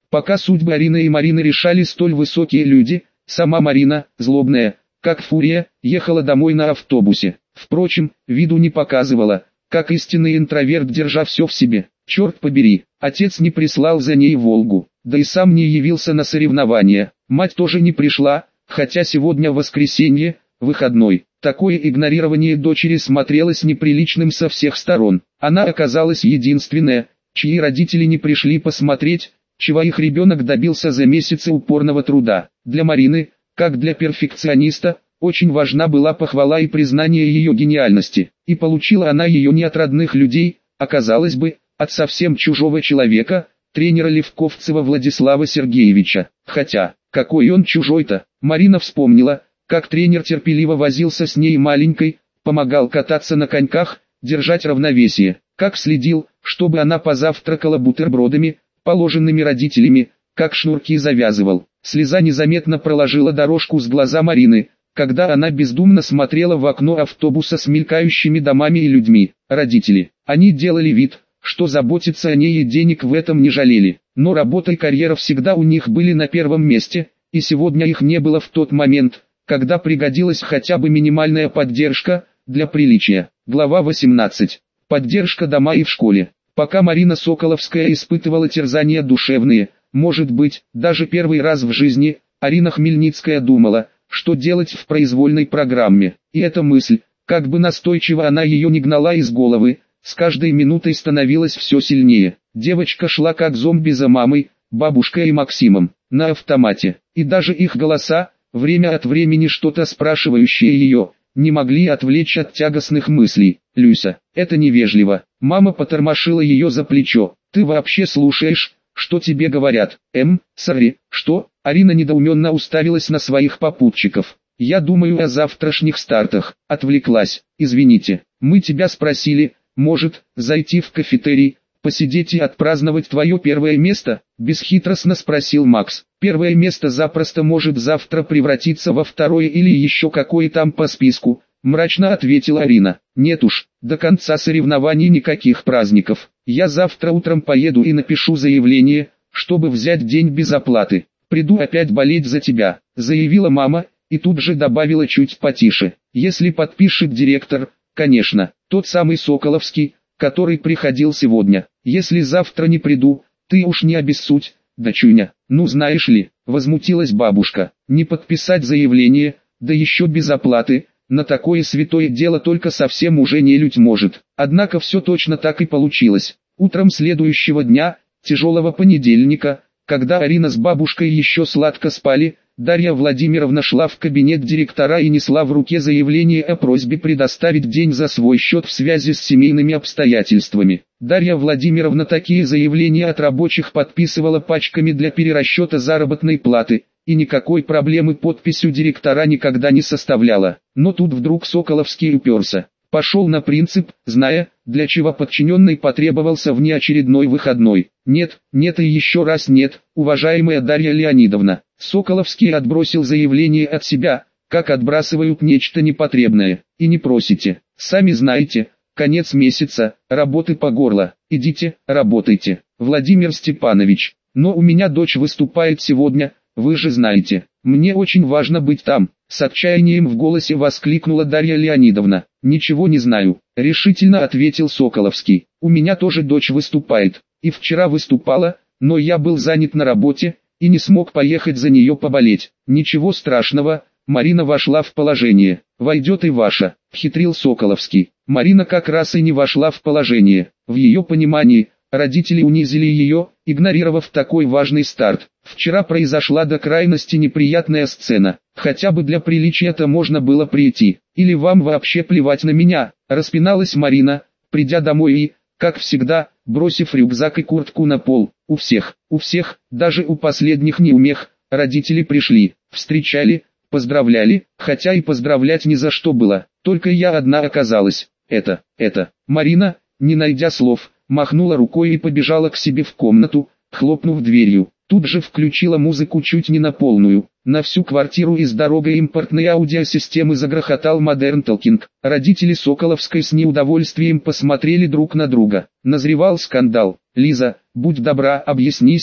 Пока судьбы Арины и Марины решали столь высокие люди, сама Марина, злобная, как фурия, ехала домой на автобусе. Впрочем, виду не показывала, как истинный интроверт, держа все в себе. Черт побери, отец не прислал за ней Волгу, да и сам не явился на соревнования. Мать тоже не пришла, хотя сегодня воскресенье, выходной. Такое игнорирование дочери смотрелось неприличным со всех сторон. Она оказалась единственная, чьи родители не пришли посмотреть, чего их ребенок добился за месяцы упорного труда. Для Марины, как для перфекциониста, очень важна была похвала и признание ее гениальности, и получила она ее не от родных людей, а, казалось бы, от совсем чужого человека, тренера Левковцева Владислава Сергеевича. Хотя, какой он чужой-то? Марина вспомнила, как тренер терпеливо возился с ней маленькой, помогал кататься на коньках, держать равновесие, как следил, чтобы она позавтракала бутербродами, положенными родителями, как шнурки завязывал. Слеза незаметно проложила дорожку с глаза Марины, когда она бездумно смотрела в окно автобуса с мелькающими домами и людьми. Родители, они делали вид, что заботиться о ней и денег в этом не жалели, но работа и карьера всегда у них были на первом месте, и сегодня их не было в тот момент, когда пригодилась хотя бы минимальная поддержка, для приличия. Глава 18. Поддержка дома и в школе. Пока Марина Соколовская испытывала терзания душевные, может быть, даже первый раз в жизни, Арина Хмельницкая думала, что делать в произвольной программе. И эта мысль, как бы настойчиво она ее не гнала из головы, с каждой минутой становилась все сильнее. Девочка шла как зомби за мамой, бабушкой и Максимом, на автомате. И даже их голоса, время от времени что-то спрашивающие ее, не могли отвлечь от тягостных мыслей. «Люся, это невежливо». Мама потормошила ее за плечо. «Ты вообще слушаешь, что тебе говорят?» Сори, что?» Арина недоуменно уставилась на своих попутчиков. «Я думаю о завтрашних стартах». Отвлеклась. «Извините, мы тебя спросили, может, зайти в кафетерий, посидеть и отпраздновать твое первое место?» Бесхитростно спросил Макс. «Первое место запросто может завтра превратиться во второе или еще какое там по списку», мрачно ответила Арина. «Нет уж, до конца соревнований никаких праздников. Я завтра утром поеду и напишу заявление, чтобы взять день без оплаты. Приду опять болеть за тебя», заявила мама, и тут же добавила чуть потише. «Если подпишет директор, конечно, тот самый Соколовский, который приходил сегодня. Если завтра не приду, ты уж не обессудь, дочуня». «Ну знаешь ли», возмутилась бабушка, «не подписать заявление, да еще без оплаты, на такое святое дело только совсем уже нелюдь может». Однако все точно так и получилось. Утром следующего дня, тяжелого понедельника, когда Арина с бабушкой еще сладко спали, Дарья Владимировна шла в кабинет директора и несла в руке заявление о просьбе предоставить день за свой счет в связи с семейными обстоятельствами. Дарья Владимировна такие заявления от рабочих подписывала пачками для перерасчета заработной платы, и никакой проблемы подпись у директора никогда не составляла. Но тут вдруг Соколовский уперся. Пошел на принцип, зная, для чего подчиненный потребовался внеочередной выходной. «Нет, нет и еще раз нет, уважаемая Дарья Леонидовна». Соколовский отбросил заявление от себя, как отбрасывают нечто непотребное. «И не просите. Сами знаете, конец месяца, работы по горло. Идите, работайте. Владимир Степанович, но у меня дочь выступает сегодня, вы же знаете. Мне очень важно быть там». С отчаянием в голосе воскликнула Дарья Леонидовна. «Ничего не знаю», — решительно ответил Соколовский. «У меня тоже дочь выступает, и вчера выступала, но я был занят на работе, и не смог поехать за нее поболеть». «Ничего страшного, Марина вошла в положение. Войдет и ваша», — хитрил Соколовский. Марина как раз и не вошла в положение. В ее понимании, родители унизили ее, игнорировав такой важный старт. Вчера произошла до крайности неприятная сцена. «Хотя бы для приличия-то можно было прийти. Или вам вообще плевать на меня?» Распиналась Марина, придя домой и, как всегда, бросив рюкзак и куртку на пол. У всех, даже у последних неумех, родители пришли, встречали, поздравляли, хотя и поздравлять ни за что было. Только я одна оказалась. Это. Марина, не найдя слов, махнула рукой и побежала к себе в комнату, хлопнув дверью. Тут же включила музыку чуть не на полную. На всю квартиру из дорогой импортной аудиосистемы загрохотал Modern Talking. Родители Соколовской с неудовольствием посмотрели друг на друга. Назревал скандал. «Лиза, будь добра, объяснись,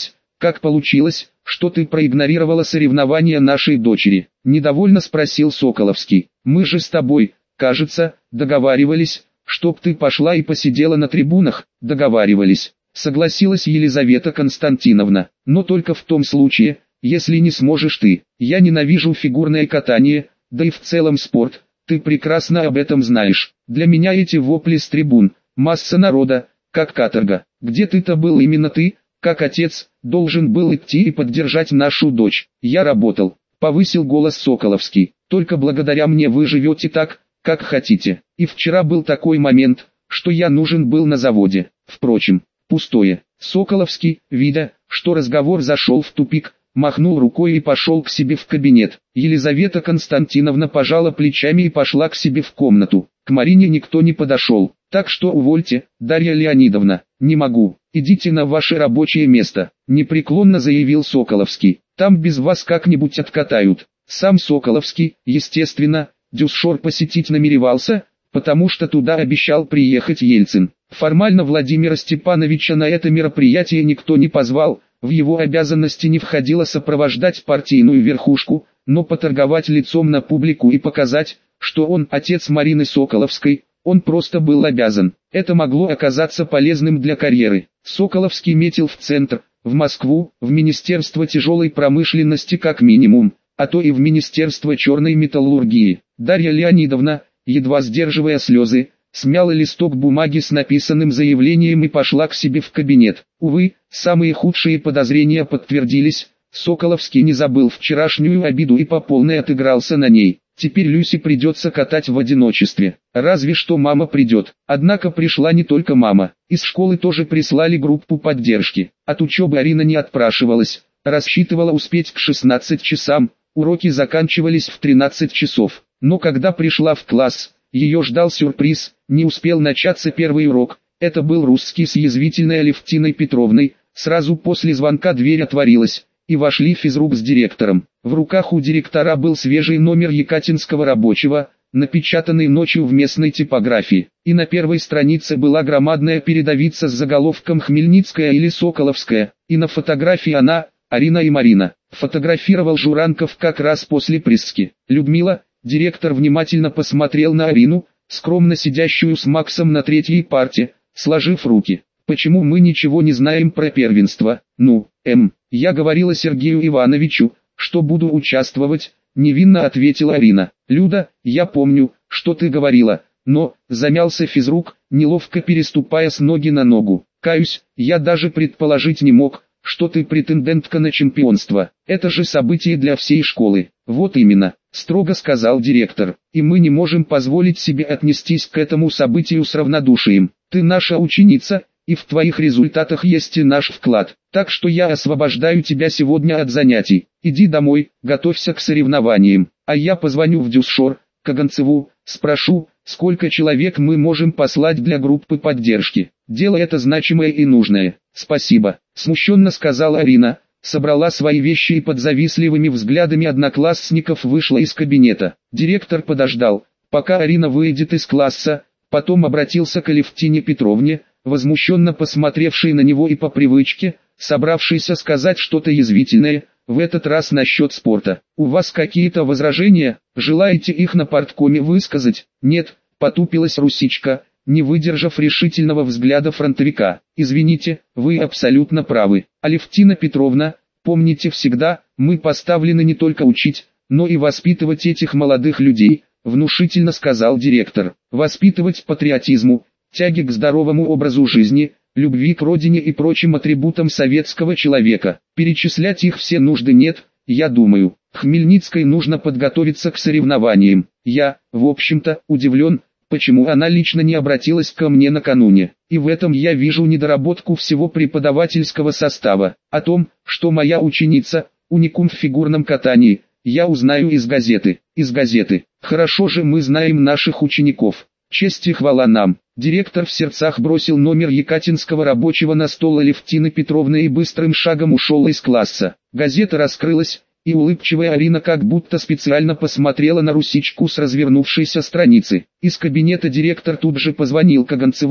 как получилось, что ты проигнорировала соревнования нашей дочери?» – недовольно спросил Соколовский. «Мы же с тобой, кажется, договаривались, чтоб ты пошла и посидела на трибунах». «Договаривались», – согласилась Елизавета Константиновна, «но только в том случае, если не сможешь ты. Я ненавижу фигурное катание, да и в целом спорт, ты прекрасно об этом знаешь. Для меня эти вопли с трибун, масса народа, как каторга. Где ты-то был именно ты, как отец, должен был идти и поддержать нашу дочь?» «Я работал», — повысил голос Соколовский. «Только благодаря мне вы живете так, как хотите. И вчера был такой момент, что я нужен был на заводе. Впрочем, пустое». Соколовский, видя, что разговор зашел в тупик, махнул рукой и пошел к себе в кабинет. Елизавета Константиновна пожала плечами и пошла к себе в комнату. К Марине никто не подошел. «Так что увольте, Дарья Леонидовна». «Не могу. Идите на ваше рабочее место», — непреклонно заявил Соколовский. «Там без вас как-нибудь откатают». Сам Соколовский, естественно, Дюсшор посетить намеревался, потому что туда обещал приехать Ельцин. Формально Владимира Степановича на это мероприятие никто не позвал, в его обязанности не входило сопровождать партийную верхушку, но поторговать лицом на публику и показать, что он отец Марины Соколовской, он просто был обязан. Это могло оказаться полезным для карьеры. Соколовский метил в центр, в Москву, в Министерство тяжелой промышленности как минимум, а то и в Министерство черной металлургии. Дарья Леонидовна, едва сдерживая слезы, смяла листок бумаги с написанным заявлением и пошла к себе в кабинет. Увы, самые худшие подозрения подтвердились. Соколовский не забыл вчерашнюю обиду и по полной отыгрался на ней. Теперь Люсе придется катать в одиночестве. Разве что мама придет. Однако пришла не только мама. Из школы тоже прислали группу поддержки. От учебы Арина не отпрашивалась. Рассчитывала успеть к 16 часам. Уроки заканчивались в 13 часов. Но когда пришла в класс, ее ждал сюрприз. Не успел начаться первый урок. Это был русский с язвительной Алевтиной Петровной. Сразу после звонка дверь отворилась, и вошли физрук с директором. В руках у директора был свежий номер Екатинского рабочего, напечатанный ночью в местной типографии. И на первой странице была громадная передовица с заголовком «Хмельницкая или Соколовская», и на фотографии она, Арина и Марина. Фотографировал Журанков как раз после присски. «Людмила», директор внимательно посмотрел на Арину, скромно сидящую с Максом на третьей парте, сложив руки. «Почему мы ничего не знаем про первенство?» «Ну, я говорила Сергею Ивановичу, что буду участвовать», — невинно ответила Арина. «Люда, я помню, что ты говорила, но...» — замялся физрук, неловко переступая с ноги на ногу. «Каюсь, я даже предположить не мог, что ты претендентка на чемпионство. Это же событие для всей школы». «Вот именно», — строго сказал директор. «И мы не можем позволить себе отнестись к этому событию с равнодушием. Ты наша ученица, и в твоих результатах есть и наш вклад. Так что я освобождаю тебя сегодня от занятий. Иди домой, готовься к соревнованиям. А я позвоню в Дюсшор, Каганцеву, спрошу, сколько человек мы можем послать для группы поддержки. Дело это значимое и нужное». «Спасибо», — смущенно сказала Арина, собрала свои вещи и под завистливыми взглядами одноклассников вышла из кабинета. Директор подождал, пока Арина выйдет из класса, потом обратился к Алевтине Петровне, возмущенно посмотревшей на него и по привычке, собравшейся сказать что-то язвительное, в этот раз насчет спорта. «У вас какие-то возражения? Желаете их на парткоме высказать?» «Нет», — потупилась Русичка, не выдержав решительного взгляда фронтовика. «Извините, вы абсолютно правы. Алевтина Петровна, помните всегда, мы поставлены не только учить, но и воспитывать этих молодых людей», — внушительно сказал директор. «Воспитывать патриотизму, тяги к здоровому образу жизни, любви к родине и прочим атрибутам советского человека. Перечислять их все нужды нет, я думаю. Хмельницкой нужно подготовиться к соревнованиям. Я, в общем-то, удивлен, почему она лично не обратилась ко мне накануне. И в этом я вижу недоработку всего преподавательского состава. О том, что моя ученица, уникум в фигурном катании, я узнаю из газеты. Из газеты. Хорошо же мы знаем наших учеников. Честь и хвала нам». Директор в сердцах бросил номер Екатинского рабочего на стол Алевтины Петровны и быстрым шагом ушел из класса. Газета раскрылась, и улыбчивая Арина как будто специально посмотрела на Русичку с развернувшейся страницы. Из кабинета директор тут же позвонил Каганцеву,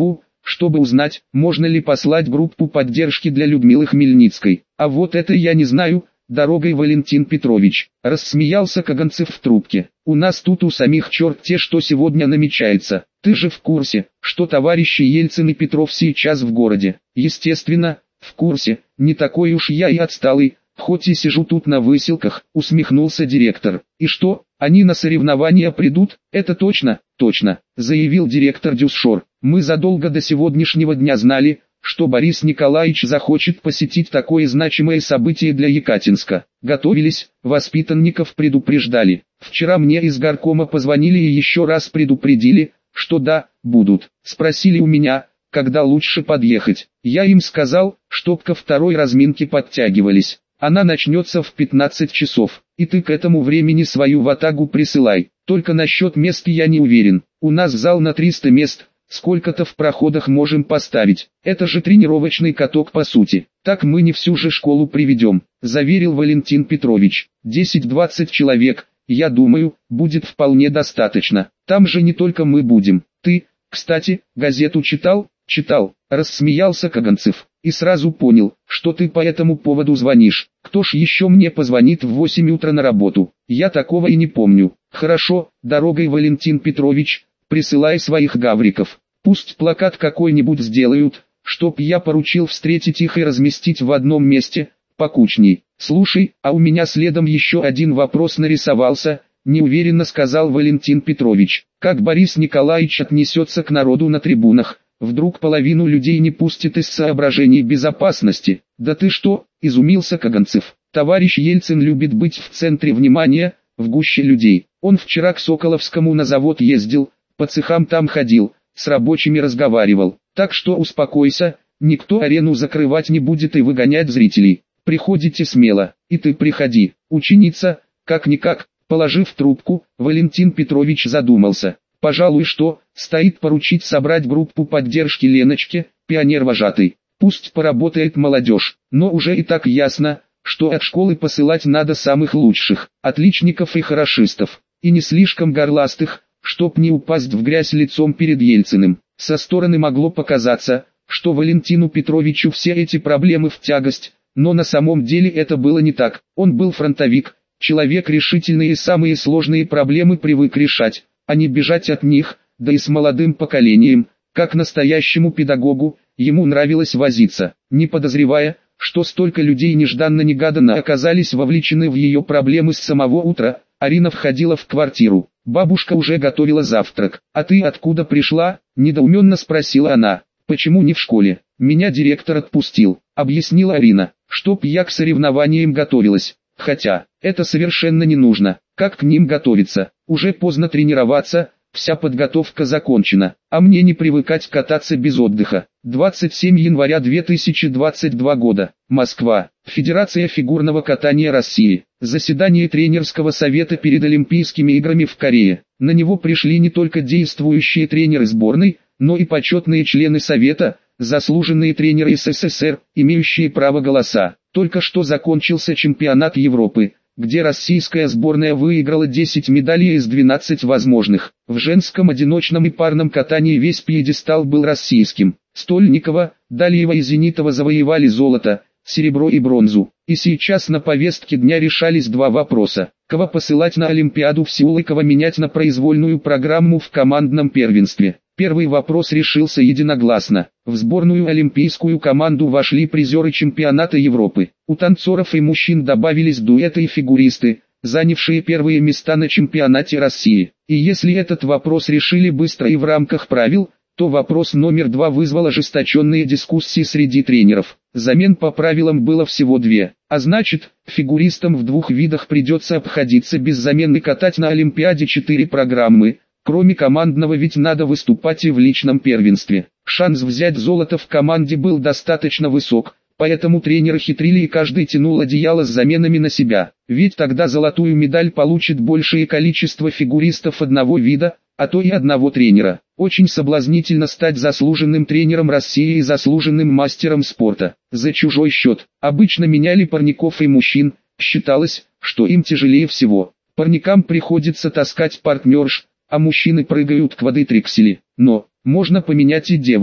чтобы узнать, можно ли послать группу поддержки для Людмилы Хмельницкой. А вот это я не знаю, дорогой Валентин Петрович, рассмеялся Каганцев в трубке. У нас тут у самих черт те, что сегодня намечается. Ты же в курсе, что товарищи Ельцин и Петров сейчас в городе? Естественно, в курсе, не такой уж я и отсталый, хоть и сижу тут на выселках, усмехнулся директор. И что, они на соревнования придут? Это точно, точно, заявил директор Дюсшор. Мы задолго до сегодняшнего дня знали, что Борис Николаевич захочет посетить такое значимое событие для Екатинска. Готовились, воспитанников предупреждали. Вчера мне из горкома позвонили и еще раз предупредили, что да, будут. Спросили у меня, когда лучше подъехать. Я им сказал, чтоб ко второй разминке подтягивались. Она начнется в 15 часов, и ты к этому времени свою ватагу присылай. Только насчет мест я не уверен. У нас зал на 300 мест. Сколько-то в проходах можем поставить. Это же тренировочный каток по сути. Так мы не всю же школу приведем, заверил Валентин Петрович. 10-20 человек, я думаю, будет вполне достаточно. Там же не только мы будем. Ты, кстати, газету читал? Читал, рассмеялся Каганцев. И сразу понял, что ты по этому поводу звонишь. Кто ж еще мне позвонит в 8 утра на работу? Я такого и не помню. Хорошо, дорогой Валентин Петрович, присылай своих гавриков. Пусть плакат какой-нибудь сделают, чтоб я поручил встретить их и разместить в одном месте, покучней. Слушай, а у меня следом еще один вопрос нарисовался, неуверенно сказал Валентин Петрович. Как Борис Николаевич отнесется к народу на трибунах? Вдруг половину людей не пустит из соображений безопасности? Да ты что, изумился Каганцев. Товарищ Ельцин любит быть в центре внимания, в гуще людей. Он вчера к Соколовскому на завод ездил, по цехам там ходил, с рабочими разговаривал. Так что успокойся, никто арену закрывать не будет и выгонять зрителей. Приходите смело, и ты приходи. Ученица, как-никак, положив трубку, Валентин Петрович задумался. Пожалуй, что, стоит поручить собрать группу поддержки Леночке, пионер-вожатой. Пусть поработает молодежь, но уже и так ясно, что от школы посылать надо самых лучших, отличников и хорошистов, и не слишком горластых, чтоб не упасть в грязь лицом перед Ельциным. Со стороны могло показаться, что Валентину Петровичу все эти проблемы в тягость, но на самом деле это было не так. Он был фронтовик, человек решительный и самые сложные проблемы привык решать, а не бежать от них, да и с молодым поколением, как настоящему педагогу, ему нравилось возиться, не подозревая, что столько людей нежданно-негаданно оказались вовлечены в ее проблемы с самого утра. Арина входила в квартиру. Бабушка уже готовила завтрак. «А ты откуда пришла?» – недоуменно спросила она. «Почему не в школе? Меня директор отпустил», – объяснила Арина, – «чтоб я к соревнованиям готовилась. Хотя, это совершенно не нужно. Как к ним готовиться? Уже поздно тренироваться, вся подготовка закончена, а мне не привыкать кататься без отдыха». 27 января 2022 года. Москва. Федерация фигурного катания России. Заседание тренерского совета перед Олимпийскими играми в Корее. На него пришли не только действующие тренеры сборной, но и почетные члены совета, заслуженные тренеры СССР, имеющие право голоса. Только что закончился чемпионат Европы, где российская сборная выиграла 10 медалей из 12 возможных. В женском одиночном и парном катании весь пьедестал был российским. Стольникова, Далиева и Зенитова завоевали золото, серебро и бронзу. И сейчас на повестке дня решались два вопроса: кого посылать на Олимпиаду в Сеул и кого менять на произвольную программу в командном первенстве. Первый вопрос решился единогласно. В сборную олимпийскую команду вошли призеры чемпионата Европы. У танцоров и мужчин добавились дуэты и фигуристы, занявшие первые места на чемпионате России. И если этот вопрос решили быстро и в рамках правил, то вопрос номер два вызвал ожесточенные дискуссии среди тренеров. Замен по правилам было всего две, а значит, фигуристам в двух видах придется обходиться без замены. Катать на Олимпиаде 4 программы, кроме командного, ведь надо выступать и в личном первенстве. Шанс взять золото в команде был достаточно высок, поэтому тренеры хитрили и каждый тянул одеяло с заменами на себя. Ведь тогда золотую медаль получит большее количество фигуристов одного вида, а то и одного тренера. Очень соблазнительно стать заслуженным тренером России и заслуженным мастером спорта. За чужой счет. Обычно меняли парников и мужчин, считалось, что им тяжелее всего. Парникам приходится таскать партнерш, а мужчины прыгают квадритриксели. Но, можно поменять и девушку.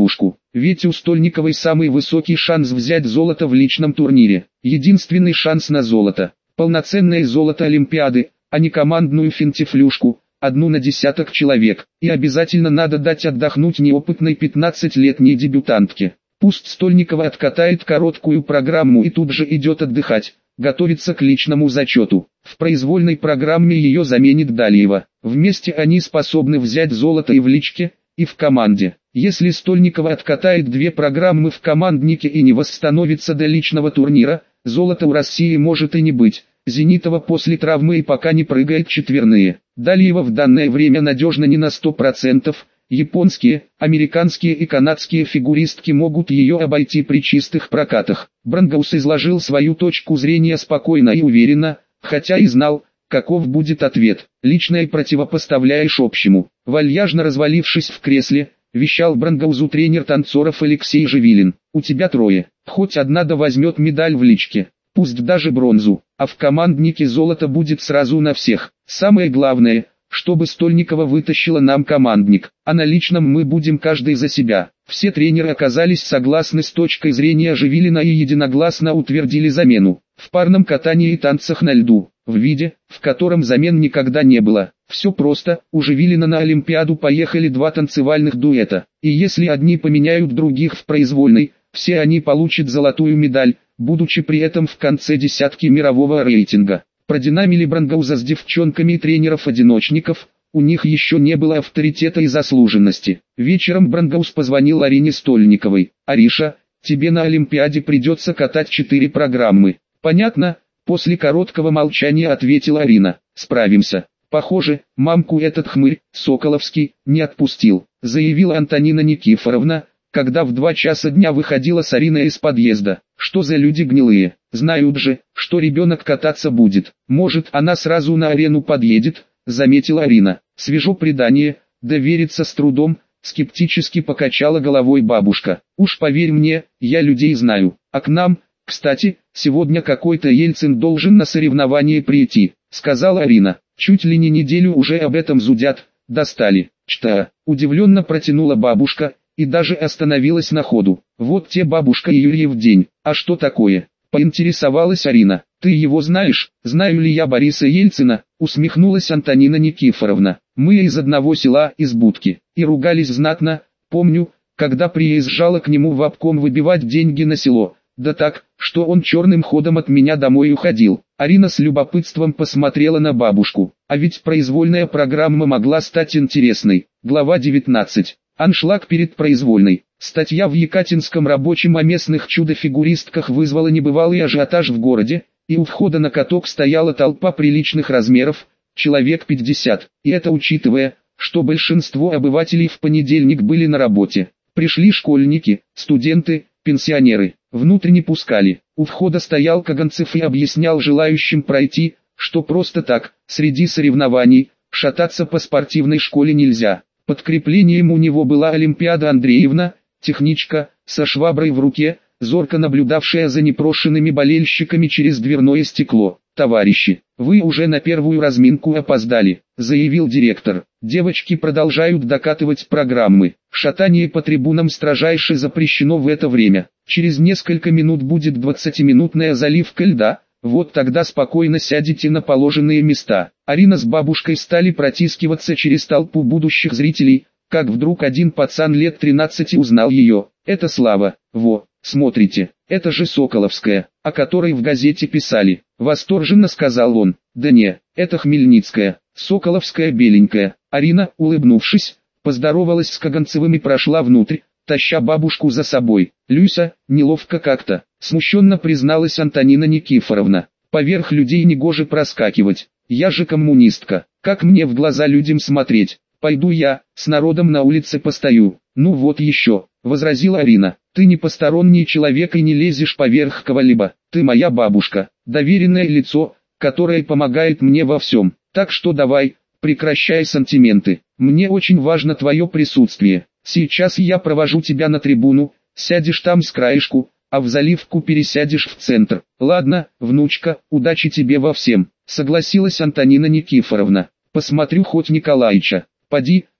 ведь у Стольниковой самый высокий шанс взять золото в личном турнире. Единственный шанс на золото. Полноценное золото Олимпиады, а не командную финтифлюшку, одну на десяток человек. И обязательно надо дать отдохнуть неопытной 15-летней дебютантке. Пусть Стольникова откатает короткую программу и тут же идет отдыхать, готовится к личному зачету. В произвольной программе ее заменит Далиева. Вместе они способны взять золото и в личке, и в команде. Если Стольникова откатает 2 программы в команднике и не восстановится до личного турнира, золота у России может и не быть. Зенитова после травмы и пока не прыгает четверные. Далиева в данное время надежна не на 100%. Японские, американские и канадские фигуристки могут ее обойти при чистых прокатах. Брангаус изложил свою точку зрения спокойно и уверенно, хотя и знал, каков будет ответ. Личное противопоставляешь общему. Вальяжно развалившись в кресле, вещал Брангаузу тренер танцоров Алексей Живилин. У тебя 3. Хоть одна да возьмет медаль в личке. Пусть даже бронзу, а в команднике золото будет сразу на всех. Самое главное, чтобы Стольникова вытащила нам командник, а на личном мы будем каждый за себя. Все тренеры оказались согласны с точкой зрения Живилина и единогласно утвердили замену. В парном катании и танцах на льду, в виде, в котором замен никогда не было. Все просто, у Живилина на Олимпиаду поехали 2 танцевальных дуэта, и если одни поменяют других в произвольной, все они получат золотую медаль, будучи при этом в конце десятки мирового рейтинга. Продинамили Брангауза с девчонками и тренеров-одиночников, у них еще не было авторитета и заслуженности. Вечером Брангаус позвонил Арине Стольниковой. «Ариша, тебе на Олимпиаде придется катать 4 программы». «Понятно», после короткого молчания ответила Арина. «Справимся». «Похоже, мамку этот хмырь, Соколовский, не отпустил», заявила Антонина Никифоровна, когда в 2 часа дня выходила с Ариной из подъезда. «Что за люди гнилые, знают же, что ребенок кататься будет. Может, она сразу на арену подъедет», заметила Арина. «Свежо предание, довериться с трудом», скептически покачала головой бабушка. «Уж поверь мне, я людей знаю. А к нам, кстати, сегодня какой-то Ельцин должен на соревнование прийти», сказала Арина. «Чуть ли не неделю уже об этом зудят, достали». «Что?» удивленно протянула бабушка, и даже остановилась на ходу. «Вот те бабушка и Юрьев день. А что такое?» поинтересовалась Арина. «Ты его знаешь?» «Знаю ли я Бориса Ельцина?» усмехнулась Антонина Никифоровна. «Мы из одного села, из Будки, и ругались знатно. Помню, когда приезжала к нему в обком выбивать деньги на село. Да так, что он черным ходом от меня домой уходил». Арина с любопытством посмотрела на бабушку. А ведь произвольная программа могла стать интересной. Глава 19. Аншлаг перед произвольной. Статья в Екатинском рабочем о местных чудо-фигуристках вызвала небывалый ажиотаж в городе, и у входа на каток стояла толпа приличных размеров, человек 50, и это учитывая, что большинство обывателей в понедельник были на работе. Пришли школьники, студенты, пенсионеры, внутрь не пускали. У входа стоял Каганцев и объяснял желающим пройти, что просто так, среди соревнований, шататься по спортивной школе нельзя. Подкреплением у него была Олимпиада Андреевна, техничка, со шваброй в руке, зорко наблюдавшая за непрошенными болельщиками через дверное стекло. «Товарищи, вы уже на первую разминку опоздали», заявил директор. «Девочки продолжают докатывать программы. Шатание по трибунам строжайше запрещено в это время. Через несколько минут будет 20-минутная заливка льда. Вот тогда спокойно сядете на положенные места». Арина с бабушкой стали протискиваться через толпу будущих зрителей, как вдруг один пацан лет 13 узнал ее. «Это Слава, во, смотрите, это же Соколовская, о которой в газете писали», восторженно сказал он. «Да не, это Хмельницкая, Соколовская беленькая». Арина, улыбнувшись, поздоровалась с Каганцевым и прошла внутрь, таща бабушку за собой. «Люся, неловко как-то», смущенно призналась Антонина Никифоровна. «Поверх людей негоже проскакивать. Я же коммунистка. Как мне в глаза людям смотреть? Пойду я, с народом на улице постою». «Ну вот еще», возразила Арина. «Ты не посторонний человек и не лезешь поверх кого-либо. Ты моя бабушка, доверенное лицо, которое помогает мне во всем. Так что давай, прекращай сантименты. Мне очень важно твое присутствие. Сейчас я провожу тебя на трибуну, сядешь там с краешку, а в заливку пересядешь в центр». «Ладно, внучка, удачи тебе во всем», согласилась Антонина Никифоровна. «Посмотрю хоть Николаича. Поди,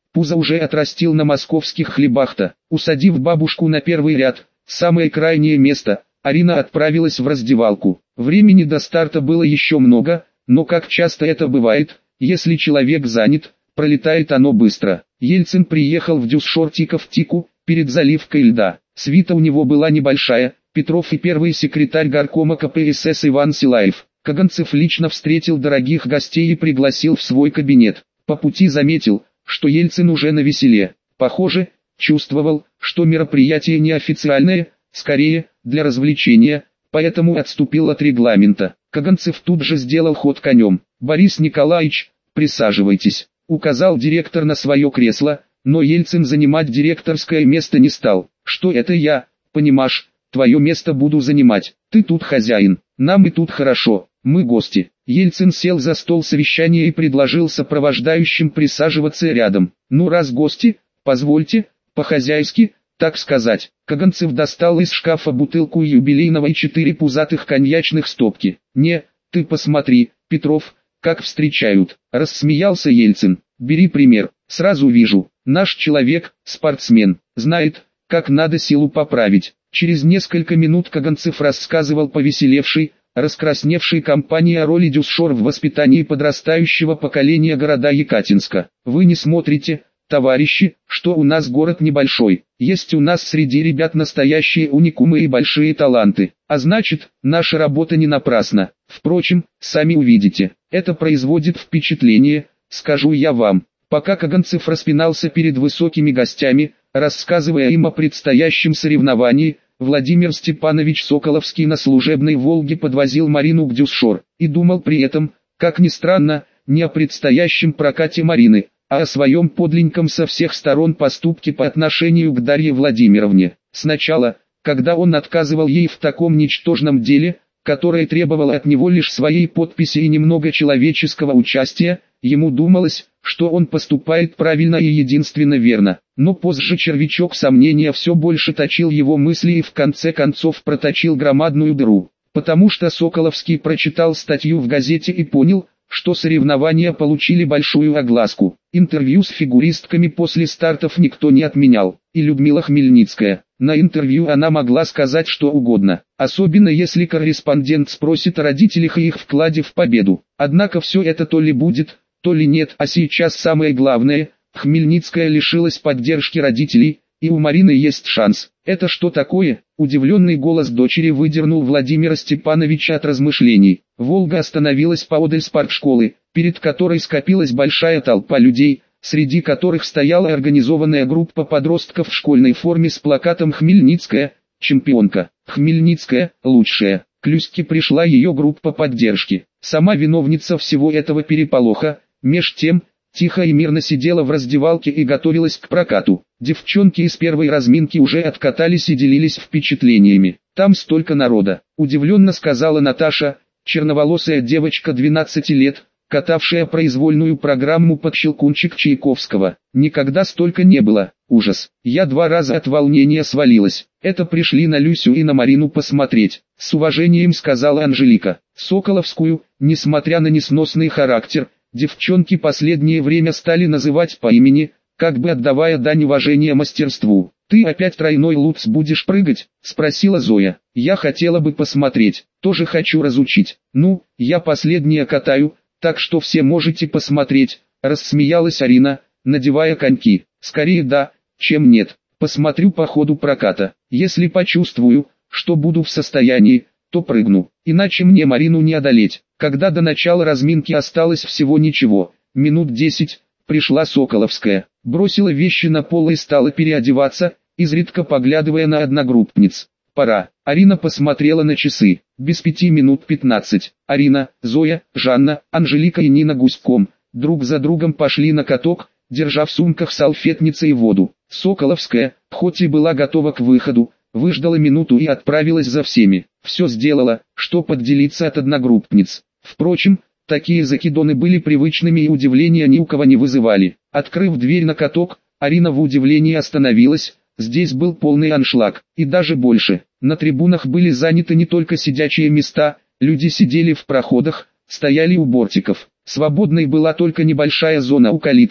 Пузо уже отрастил на московских хлебах-то. Усадив бабушку на первый ряд, самое крайнее место, Арина отправилась в раздевалку. Времени до старта было еще много, но как часто это бывает, если человек занят, пролетает оно быстро. Ельцин приехал в Дюсшор-Тиков-Тику, перед заливкой льда. Свита у него была небольшая, Петров и первый секретарь горкома КПСС Иван Силаев. Каганцев лично встретил дорогих гостей и пригласил в свой кабинет. По пути заметил, что Ельцин уже навеселе. Похоже, чувствовал, что мероприятие неофициальное, скорее, для развлечения, поэтому отступил от регламента. Каганцев тут же сделал ход конем. «Борис Николаевич, присаживайтесь», — указал директор на свое кресло, но Ельцин занимать директорское место не стал. «Что это я, понимаешь, твое место буду занимать, ты тут хозяин, нам и тут хорошо, мы гости». Ельцин сел за стол совещания и предложил сопровождающим присаживаться рядом. «Ну раз гости, позвольте, по-хозяйски, так сказать». Каганцев достал из шкафа бутылку юбилейного и 4 пузатых коньячных стопки. «Не, ты посмотри, Петров, как встречают», — рассмеялся Ельцин. «Бери пример, сразу вижу, наш человек, спортсмен, знает, как надо силу поправить». Через несколько минут Каганцев рассказывал повеселевшей, раскрасневшей компании о роли Дюсшор в воспитании подрастающего поколения города Екатинска. «Вы не смотрите, товарищи, что у нас город небольшой, есть у нас среди ребят настоящие уникумы и большие таланты, а значит, наша работа не напрасна. Впрочем, сами увидите, это производит впечатление, скажу я вам». Пока Каганцев распинался перед высокими гостями, рассказывая им о предстоящем соревновании, Владимир Степанович Соколовский на служебной «Волге» подвозил Марину к Дюсшор, и думал при этом, как ни странно, не о предстоящем прокате Марины, а о своем подлинном со всех сторон поступке по отношению к Дарье Владимировне. Сначала, когда он отказывал ей в таком ничтожном деле, которое требовало от него лишь своей подписи и немного человеческого участия, ему думалось, что он поступает правильно и единственно верно. Но позже червячок сомнения все больше точил его мысли и в конце концов проточил громадную дыру. Потому что Соколовский прочитал статью в газете и понял, что соревнования получили большую огласку. Интервью с фигуристками после стартов никто не отменял. И Людмила Хмельницкая. На интервью она могла сказать что угодно, особенно если корреспондент спросит о родителях и их вкладе в победу. Однако все это то ли будет, то ли нет. А сейчас самое главное, Хмельницкая лишилась поддержки родителей, и у Марины есть шанс. «Это что такое?» – удивленный голос дочери выдернул Владимира Степановича от размышлений. «Волга» остановилась поодаль спортшколы, перед которой скопилась большая толпа людей, среди которых стояла организованная группа подростков в школьной форме с плакатом «Хмельницкая, чемпионка». «Хмельницкая, лучшая». К Люське пришла ее группа поддержки. Сама виновница всего этого переполоха, меж тем, тихо и мирно сидела в раздевалке и готовилась к прокату. Девчонки из первой разминки уже откатались и делились впечатлениями. «Там столько народа», – удивленно сказала Наташа, черноволосая девочка 12 лет, катавшая произвольную программу под щелкунчик Чайковского. «Никогда столько не было, ужас. Я 2 раза от волнения свалилась. Это пришли на Люсю и на Марину посмотреть», – с уважением сказала Анжелика. Соколовскую, несмотря на несносный характер, девчонки последнее время стали называть по имени, как бы отдавая дань уважения мастерству. «Ты опять тройной лутс будешь прыгать?» – спросила Зоя. «Я хотела бы посмотреть, тоже хочу разучить». «Ну, я последняя катаю, так что все можете посмотреть», – рассмеялась Арина, надевая коньки. «Скорее да, чем нет. Посмотрю по ходу проката. Если почувствую, что буду в состоянии, то прыгну. Иначе мне Марину не одолеть». Когда до начала разминки осталось всего ничего, минут 10, пришла Соколовская, бросила вещи на пол и стала переодеваться, изредка поглядывая на одногруппниц. «Пора». Арина посмотрела на часы. Без 5 минут 15. Арина, Зоя, Жанна, Анжелика и Нина гуськом, друг за другом пошли на каток, держа в сумках салфетницы и воду. Соколовская, хоть и была готова к выходу, выждала минуту и отправилась за всеми. Все сделала, чтобы отделиться от одногруппниц. Впрочем, такие закидоны были привычными и удивления ни у кого не вызывали. Открыв дверь на каток, Арина в удивлении остановилась. Здесь был полный аншлаг, и даже больше. На трибунах были заняты не только сидячие места, люди сидели в проходах, стояли у бортиков. Свободной была только небольшая зона у калитки,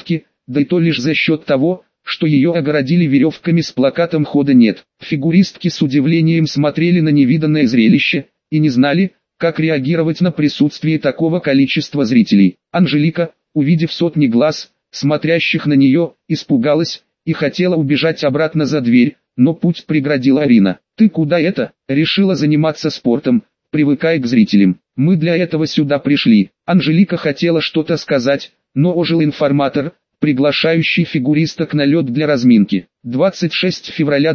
да и то лишь за счет того, что ее огородили веревками с плакатом «Хода нет». Фигуристки с удивлением смотрели на невиданное зрелище и не знали, как реагировать на присутствие такого количества зрителей. Анжелика, увидев сотни глаз, смотрящих на нее, испугалась и хотела убежать обратно за дверь, но путь преградила Арина. «Ты куда это?» «Решила заниматься спортом, привыкай к зрителям. Мы для этого сюда пришли». Анжелика хотела что-то сказать, но ожил информатор, приглашающий фигуристок на лед для разминки. 26 февраля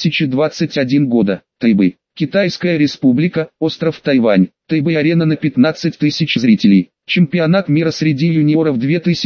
2021 года. Тайбэй. Китайская республика, остров Тайвань. Тайбэй-арена на 15 тысяч зрителей. Чемпионат мира среди юниоров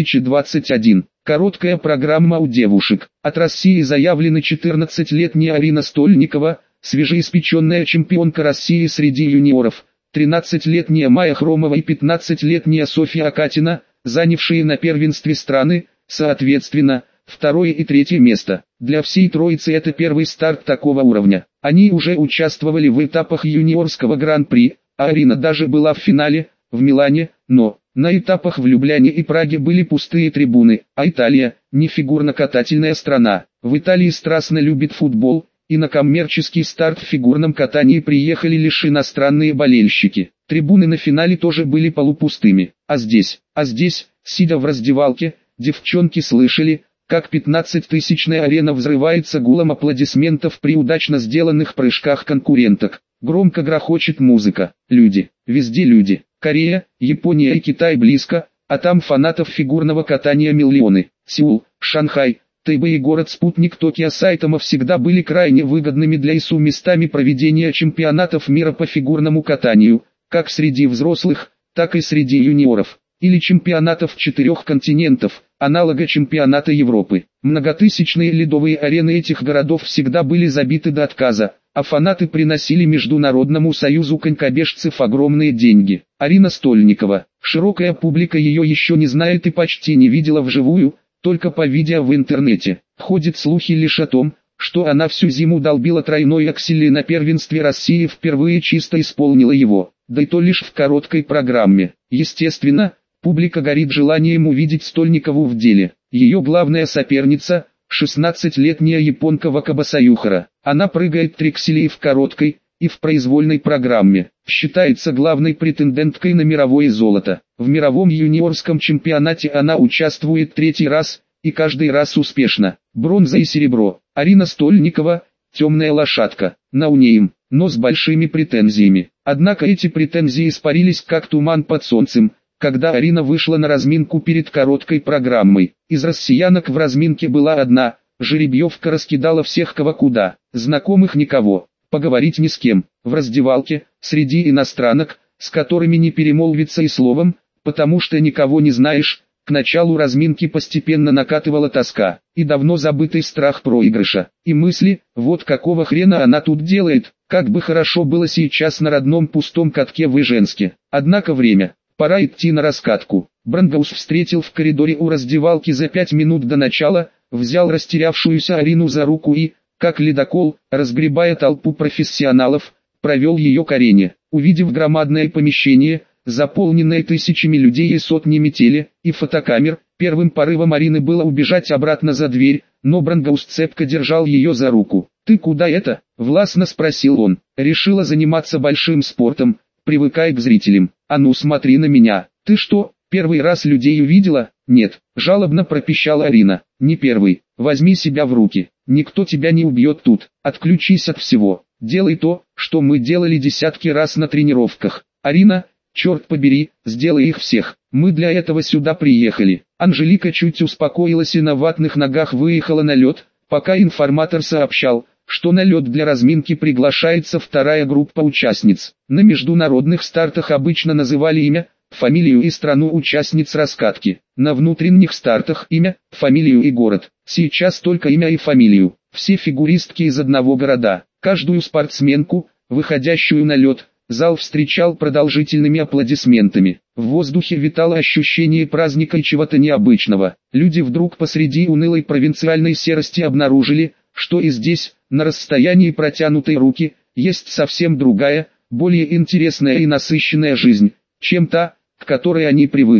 2021. Короткая программа у девушек. От России заявлены 14-летняя Арина Стольникова, свежеиспеченная чемпионка России среди юниоров, 13-летняя Майя Хромова и 15-летняя Софья Акатина, занявшие на первенстве страны, соответственно, второе и третье место. Для всей троицы это первый старт такого уровня. Они уже участвовали в этапах юниорского гран-при, а Арина даже была в финале, в Милане, но на этапах в Любляне и Праге были пустые трибуны, а Италия – не фигурно-катательная страна. В Италии страстно любит футбол, и на коммерческий старт в фигурном катании приехали лишь иностранные болельщики. Трибуны на финале тоже были полупустыми. А здесь, сидя в раздевалке, девчонки слышали, как 15-тысячная арена взрывается гулом аплодисментов при удачно сделанных прыжках конкуренток. Громко грохочет музыка. Люди, везде люди. Корея, Япония и Китай близко, а там фанатов фигурного катания миллионы. Сеул, Шанхай, Тайбэй и город-спутник Токио Сайтама всегда были крайне выгодными для ИСУ местами проведения чемпионатов мира по фигурному катанию, как среди взрослых, так и среди юниоров, или чемпионатов 4 континентов, аналога чемпионата Европы. Многотысячные ледовые арены этих городов всегда были забиты до отказа, а фанаты приносили Международному союзу конькобежцев огромные деньги. Арина Стольникова. Широкая публика ее еще не знает и почти не видела вживую, только по видео в интернете. Ходят слухи лишь о том, что она всю зиму долбила тройной аксель и на первенстве России впервые чисто исполнила его, да и то лишь в короткой программе. Естественно, публика горит желанием увидеть Стольникову в деле. Ее главная соперница – 16-летняя японка Вакабаса Юхара. Она прыгает трикселей в короткой и в произвольной программе. Считается главной претенденткой на мировое золото. В мировом юниорском чемпионате она участвует 3-й раз, и каждый раз успешно. Бронза и серебро. Арина Стольникова – темная лошадка, ноунейм, но с большими претензиями. Однако эти претензии испарились как туман под солнцем, когда Арина вышла на разминку перед короткой программой. Из россиянок в разминке была одна, жеребьевка раскидала всех кого куда, знакомых никого, поговорить ни с кем. В раздевалке, среди иностранок, с которыми не перемолвиться и словом, потому что никого не знаешь, к началу разминки постепенно накатывала тоска, и давно забытый страх проигрыша, и мысли, вот какого хрена она тут делает, как бы хорошо было сейчас на родном пустом катке в Иженске. Однако время. Пора идти на раскатку. Брангаус встретил в коридоре у раздевалки за 5 минут до начала, взял растерявшуюся Арину за руку и, как ледокол, разгребая толпу профессионалов, провел ее к арене. Увидев громадное помещение, заполненное тысячами людей и сотнями теле и фотокамер, первым порывом Арины было убежать обратно за дверь, но Брангаус цепко держал ее за руку. «Ты куда это?» – властно спросил он. «Решила заниматься большим спортом, привыкай к зрителям. А ну смотри на меня. Ты что, первый раз людей увидела?» «Нет», – жалобно пропищала Арина. «Не первый. Возьми себя в руки. Никто тебя не убьет тут. Отключись от всего. Делай то, что мы делали десятки раз на тренировках. Арина, черт побери, сделай их всех. Мы для этого сюда приехали». Анжелика чуть успокоилась и на ватных ногах выехала на лед, пока информатор сообщал, что на лед для разминки приглашается вторая группа участниц. На международных стартах обычно называли имя, фамилию и страну участниц раскатки. На внутренних стартах имя, фамилию и город. Сейчас только имя и фамилию. Все фигуристки из одного города. Каждую спортсменку, выходящую на лед, зал встречал продолжительными аплодисментами. В воздухе витало ощущение праздника и чего-то необычного. Люди вдруг посреди унылой провинциальной серости обнаружили, что и здесь, на расстоянии протянутой руки, есть совсем другая, более интересная и насыщенная жизнь, чем та, к которой они привыкли.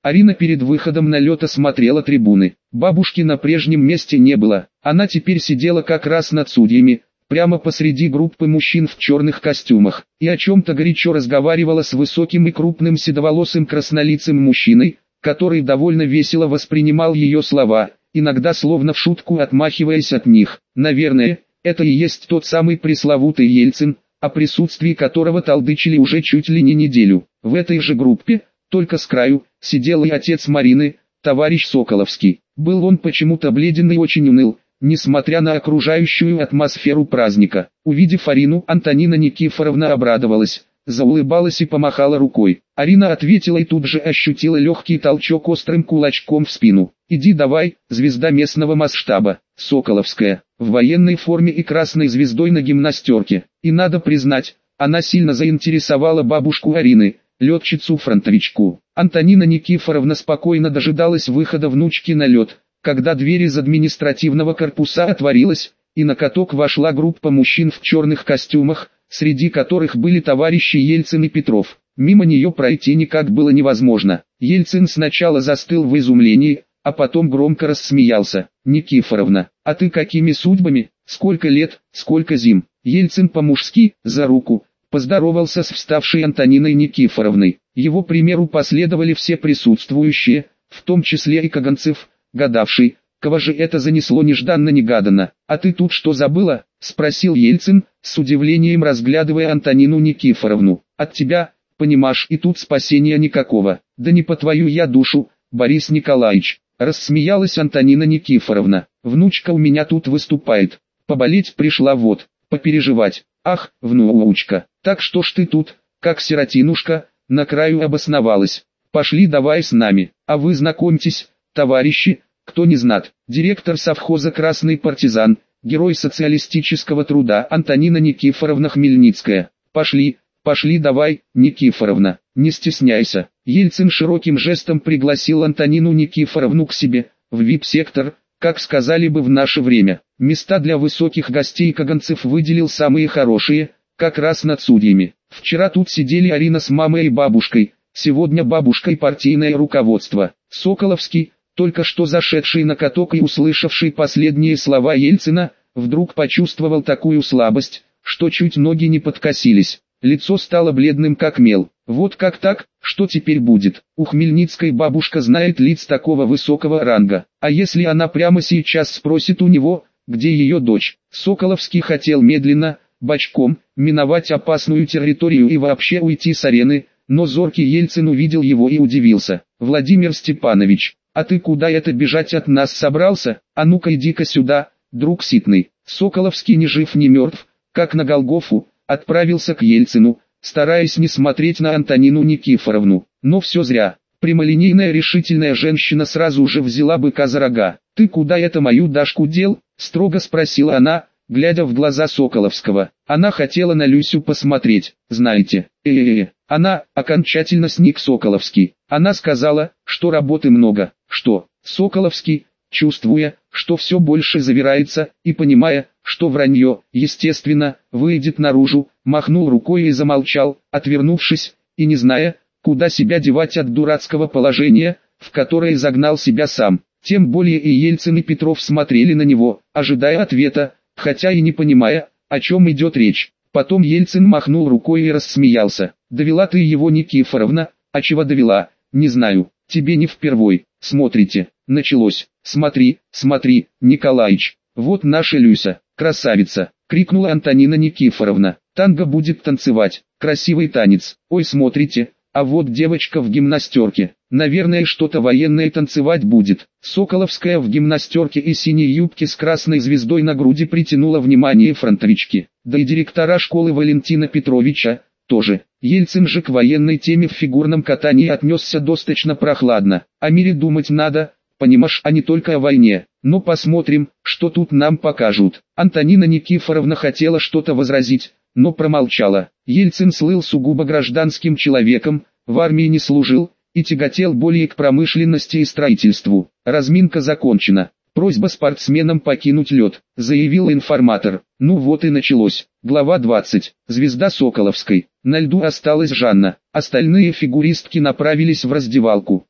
Арина перед выходом на лед осмотрела трибуны. Бабушки на прежнем месте не было. Она теперь сидела как раз над судьями, прямо посреди группы мужчин в черных костюмах, и о чем-то горячо разговаривала с высоким и крупным седоволосым краснолицым мужчиной, который довольно весело воспринимал ее слова, иногда словно в шутку отмахиваясь от них. Наверное, это и есть тот самый пресловутый Ельцин, о присутствии которого толдычили уже чуть ли не неделю. В этой же группе, только с краю, сидел и отец Марины, товарищ Соколовский. Был он почему-то бледен и очень уныл, несмотря на окружающую атмосферу праздника. Увидев Арину, Антонина Никифоровна обрадовалась, заулыбалась и помахала рукой. Арина ответила и тут же ощутила легкий толчок острым кулачком в спину. «Иди давай, звезда местного масштаба, Соколовская», в военной форме и красной звездой на гимнастерке. И надо признать, она сильно заинтересовала бабушку Арины, летчицу-фронтовичку. Антонина Никифоровна спокойно дожидалась выхода внучки на лед, когда дверь из административного корпуса отворилась, и на каток вошла группа мужчин в черных костюмах, среди которых были товарищи Ельцин и Петров. Мимо нее пройти никак было невозможно. Ельцин сначала застыл в изумлении, а потом громко рассмеялся. «Никифоровна, а ты какими судьбами? Сколько лет, сколько зим?» Ельцин по-мужски, за руку, поздоровался с вставшей Антониной Никифоровной. Его примеру последовали все присутствующие, в том числе и Каганцев, гадавший, кого же это занесло нежданно-негаданно. «А ты тут что забыла?» — спросил Ельцин, с удивлением разглядывая Антонину Никифоровну. «От тебя, понимаешь, и тут спасения никакого. Да не по твою я душу, Борис Николаевич», — рассмеялась Антонина Никифоровна. «Внучка у меня тут выступает. Поболеть пришла вот, попереживать. Ах, внучка, так что ж ты тут, как сиротинушка, на краю обосновалась. Пошли давай с нами, а вы знакомьтесь, товарищи, кто не знат, директор совхоза «Красный партизан», герой социалистического труда Антонина Никифоровна Хмельницкая. Пошли, пошли давай, Никифоровна, не стесняйся». Ельцин широким жестом пригласил Антонину Никифоровну к себе, в вип-сектор, как сказали бы в наше время. Места для высоких гостей Каганцев выделил самые хорошие, как раз над судьями. Вчера тут сидели Арина с мамой и бабушкой, сегодня бабушка и партийное руководство. Соколовский, только что зашедший на каток и услышавший последние слова Ельцина, вдруг почувствовал такую слабость, что чуть ноги не подкосились. Лицо стало бледным как мел. Вот как так, что теперь будет? У Хмельницкой бабушка знает лиц такого высокого ранга. А если она прямо сейчас спросит у него, где ее дочь? Соколовский хотел медленно, бочком, миновать опасную территорию и вообще уйти с арены, но зоркий Ельцин увидел его и удивился. «Владимир Степанович, а ты куда это бежать от нас собрался? А ну-ка иди-ка сюда, друг ситный». Соколовский ни жив ни мертв, как на Голгофу, отправился к Ельцину, стараясь не смотреть на Антонину Никифоровну. Но все зря. Прямолинейная решительная женщина сразу же взяла быка за рога. «Ты куда это мою Дашку дел?» — строго спросила она, глядя в глаза Соколовского. Она хотела на Люсю посмотреть, знаете. Она, окончательно сник Соколовский. Она сказала, что работы много. Что? Соколовский, чувствуя, что все больше завирается, и понимая, что вранье, естественно, выйдет наружу, махнул рукой и замолчал, отвернувшись, и не зная, куда себя девать от дурацкого положения, в которое загнал себя сам. Тем более и Ельцин и Петров смотрели на него, ожидая ответа, хотя и не понимая, о чем идет речь. Потом Ельцин махнул рукой и рассмеялся. «Довела ты его, Никифоровна, а чего довела, не знаю, тебе не впервой. Смотрите, началось. Смотри, смотри, Николаич, вот наша Люся, красавица», — крикнула Антонина Никифоровна. «Танго будет танцевать, красивый танец. Ой, смотрите, а вот девочка в гимнастерке, наверное, что-то военное танцевать будет». Соколовская в гимнастерке и синей юбке с красной звездой на груди притянула внимание фронтовички, да и директора школы Валентина Петровича тоже. Ельцин же к военной теме в фигурном катании отнесся достаточно прохладно. О мире думать надо, понимаешь, а не только о войне. Но посмотрим, что тут нам покажут. Антонина Никифоровна хотела что-то возразить, но промолчала. Ельцин слыл сугубо гражданским человеком, в армии не служил, и тяготел более к промышленности и строительству. Разминка закончена. Просьба спортсменам покинуть лед, заявил информатор. Ну вот и началось. Глава 20. Звезда Соколовской. На льду осталась Жанна. Остальные фигуристки направились в раздевалку.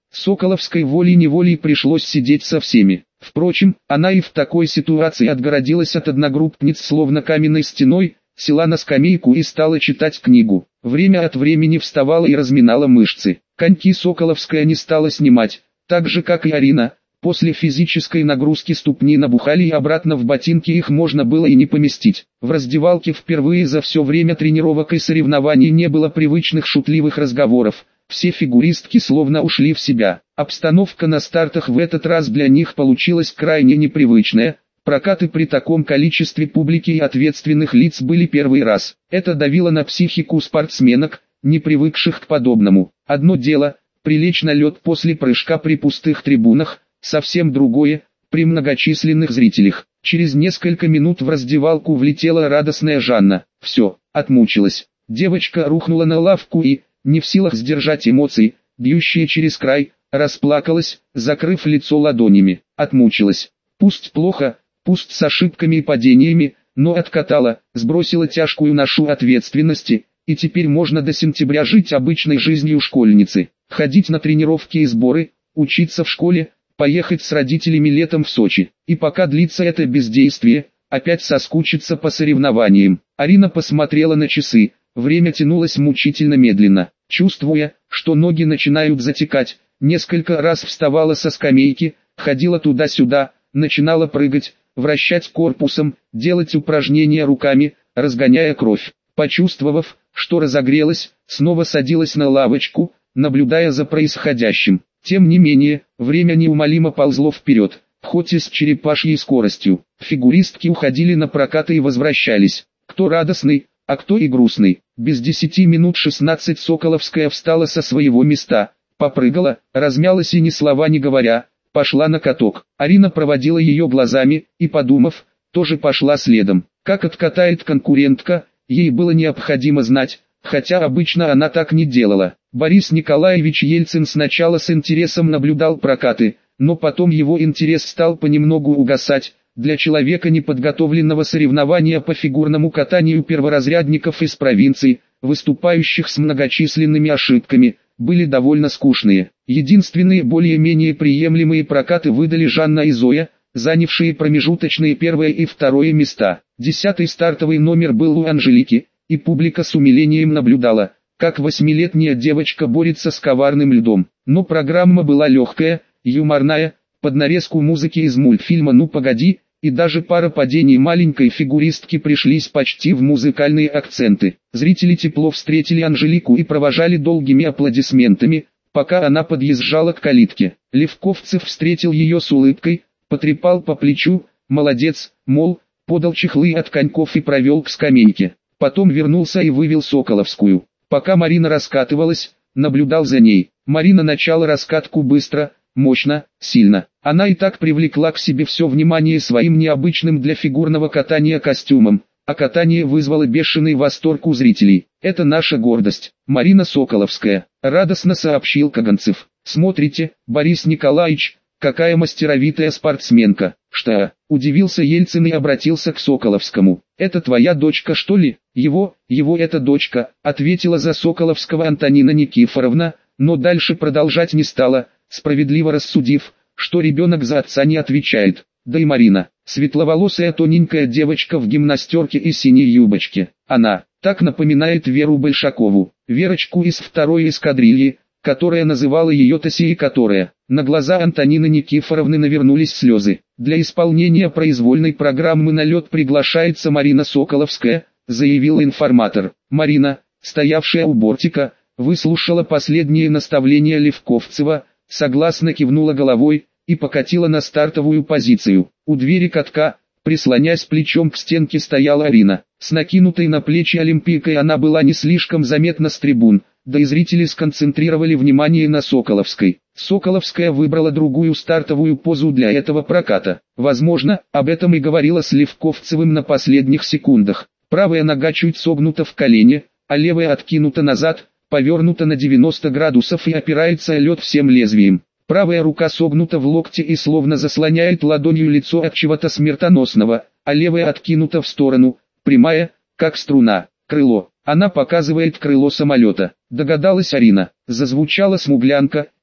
Соколовской волей-неволей пришлось сидеть со всеми. Впрочем, она и в такой ситуации отгородилась от одногруппниц словно каменной стеной, села на скамейку и стала читать книгу. Время от времени вставала и разминала мышцы. Коньки Соколовская не стала снимать, так же как и Арина. После физической нагрузки ступни набухали и обратно в ботинки их можно было и не поместить. В раздевалке впервые за все время тренировок и соревнований не было привычных шутливых разговоров. Все фигуристки словно ушли в себя. Обстановка на стартах в этот раз для них получилась крайне непривычная. Прокаты при таком количестве публики и ответственных лиц были первый раз. Это давило на психику спортсменок, не привыкших к подобному. Одно дело – прилечь на лед после прыжка при пустых трибунах, совсем другое – при многочисленных зрителях. Через несколько минут в раздевалку влетела радостная Жанна. Все, отмучилась. Девочка рухнула на лавку и, не в силах сдержать эмоции, бьющие через край, расплакалась, закрыв лицо ладонями. Отмучилась. Пусть плохо, пусть с ошибками и падениями, но откатала, сбросила тяжкую ношу ответственности, и теперь можно до сентября жить обычной жизнью школьницы. Ходить на тренировки и сборы, учиться в школе, поехать с родителями летом в Сочи. И пока длится это бездействие, опять соскучиться по соревнованиям. Арина посмотрела на часы, время тянулось мучительно медленно. Чувствуя, что ноги начинают затекать, несколько раз вставала со скамейки, ходила туда-сюда, начинала прыгать, вращать корпусом, делать упражнения руками, разгоняя кровь. Почувствовав, что разогрелась, снова садилась на лавочку, наблюдая за происходящим. Тем не менее, время неумолимо ползло вперед, хоть и с черепашьей скоростью. Фигуристки уходили на прокаты и возвращались. Кто радостный, а кто и грустный. Без 10 минут 16 Соколовская встала со своего места, попрыгала, размялась и ни слова не говоря, пошла на каток. Арина проводила ее глазами и, подумав, тоже пошла следом. Как откатает конкурентка, ей было необходимо знать, хотя обычно она так не делала. Борис Николаевич Ельцин сначала с интересом наблюдал прокаты, но потом его интерес стал понемногу угасать. Для человека неподготовленного соревнования по фигурному катанию перворазрядников из провинций, выступающих с многочисленными ошибками, были довольно скучные. Единственные более-менее приемлемые прокаты выдали Жанна и Зоя, занявшие промежуточные первое и второе места. 10-й стартовый номер был у Анжелики, и публика с умилением наблюдала, как 8-летняя девочка борется с коварным льдом. Но программа была легкая, юморная, под нарезку музыки из мультфильма «Ну погоди», и даже пара падений маленькой фигуристки пришлись почти в музыкальные акценты. Зрители тепло встретили Анжелику и провожали долгими аплодисментами, пока она подъезжала к калитке. Левковцев встретил ее с улыбкой, потрепал по плечу, молодец, мол, подал чехлы от коньков и провел к скамейке. Потом вернулся и вывел Соколовскую. Пока Марина раскатывалась, наблюдал за ней. Марина начала раскатку быстро, мощно, сильно. Она и так привлекла к себе все внимание своим необычным для фигурного катания костюмом, а катание вызвало бешеный восторг у зрителей. «Это наша гордость, Марина Соколовская», — радостно сообщил Каганцев. «Смотрите, Борис Николаевич, какая мастеровитая спортсменка». «Что?» — удивился Ельцин и обратился к Соколовскому. «Это твоя дочка, что ли?» Его это дочка», — ответила за Соколовского Антонина Никифоровна, но дальше продолжать не стала, справедливо рассудив, что ребенок за отца не отвечает. Да и Марина, светловолосая тоненькая девочка в гимнастерке и синей юбочке. Она так напоминает Веру Большакову, Верочку из второй эскадрильи, которая называла ее Таси и которая. На глаза Антонины Никифоровны навернулись слезы. Для исполнения произвольной программы на лед приглашается Марина Соколовская, заявил информатор. Марина, стоявшая у бортика, выслушала последние наставления Левковцева, согласно кивнула головой и покатила на стартовую позицию. У двери катка, прислонясь плечом к стенке, стояла Арина. С накинутой на плечи олимпийкой она была не слишком заметна с трибун, да и зрители сконцентрировали внимание на Соколовской. Соколовская выбрала другую стартовую позу для этого проката. Возможно, об этом и говорила с Левковцевым на последних секундах. Правая нога чуть согнута в колене, а левая откинута назад, повернута на 90 градусов и опирается о лед всем лезвием. Правая рука согнута в локте и словно заслоняет ладонью лицо от чего-то смертоносного, а левая откинута в сторону, прямая, как струна, крыло. Она показывает крыло самолета. Догадалась Арина. Зазвучала смуглянка,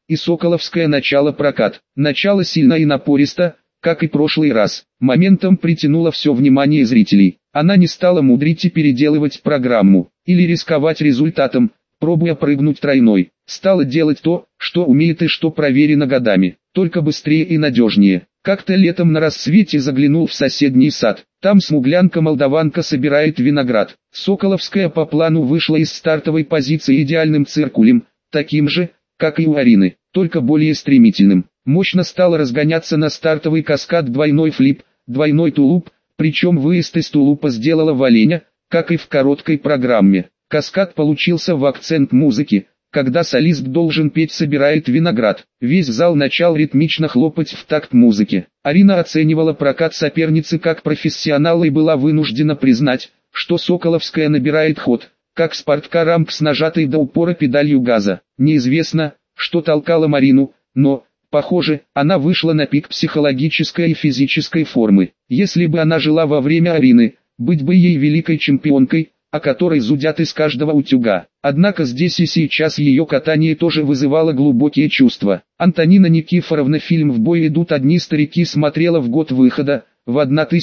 и Соколовская начало прокат. Начало сильно и напористо, как и прошлый раз. Моментом притянуло все внимание зрителей. Она не стала мудрить и переделывать программу, или рисковать результатом, пробуя прыгнуть тройной. Стала делать то, что умеет и что проверено годами, только быстрее и надежнее. Как-то летом на рассвете заглянул в соседний сад. Там смуглянка-молдаванка собирает виноград. Соколовская по плану вышла из стартовой позиции идеальным циркулем, таким же, как и у Арины, только более стремительным. Мощно стала разгоняться на стартовый каскад двойной флип, двойной тулуп, причем выезд из тулупа сделала в оленя, как и в короткой программе. Каскад получился в акцент музыки, когда солист должен петь «Собирает виноград». Весь зал начал ритмично хлопать в такт музыки. Арина оценивала прокат соперницы как профессионала и была вынуждена признать, что Соколовская набирает ход, как спорткар Рампс с нажатой до упора педалью газа. Неизвестно, что толкало Марину, но, похоже, она вышла на пик психологической и физической формы. Если бы она жила во время Арины, быть бы ей великой чемпионкой, о которой зудят из каждого утюга. Однако здесь и сейчас ее катание тоже вызывало глубокие чувства. Антонина Никифоровна фильм «В бой идут одни старики» смотрела в год выхода, в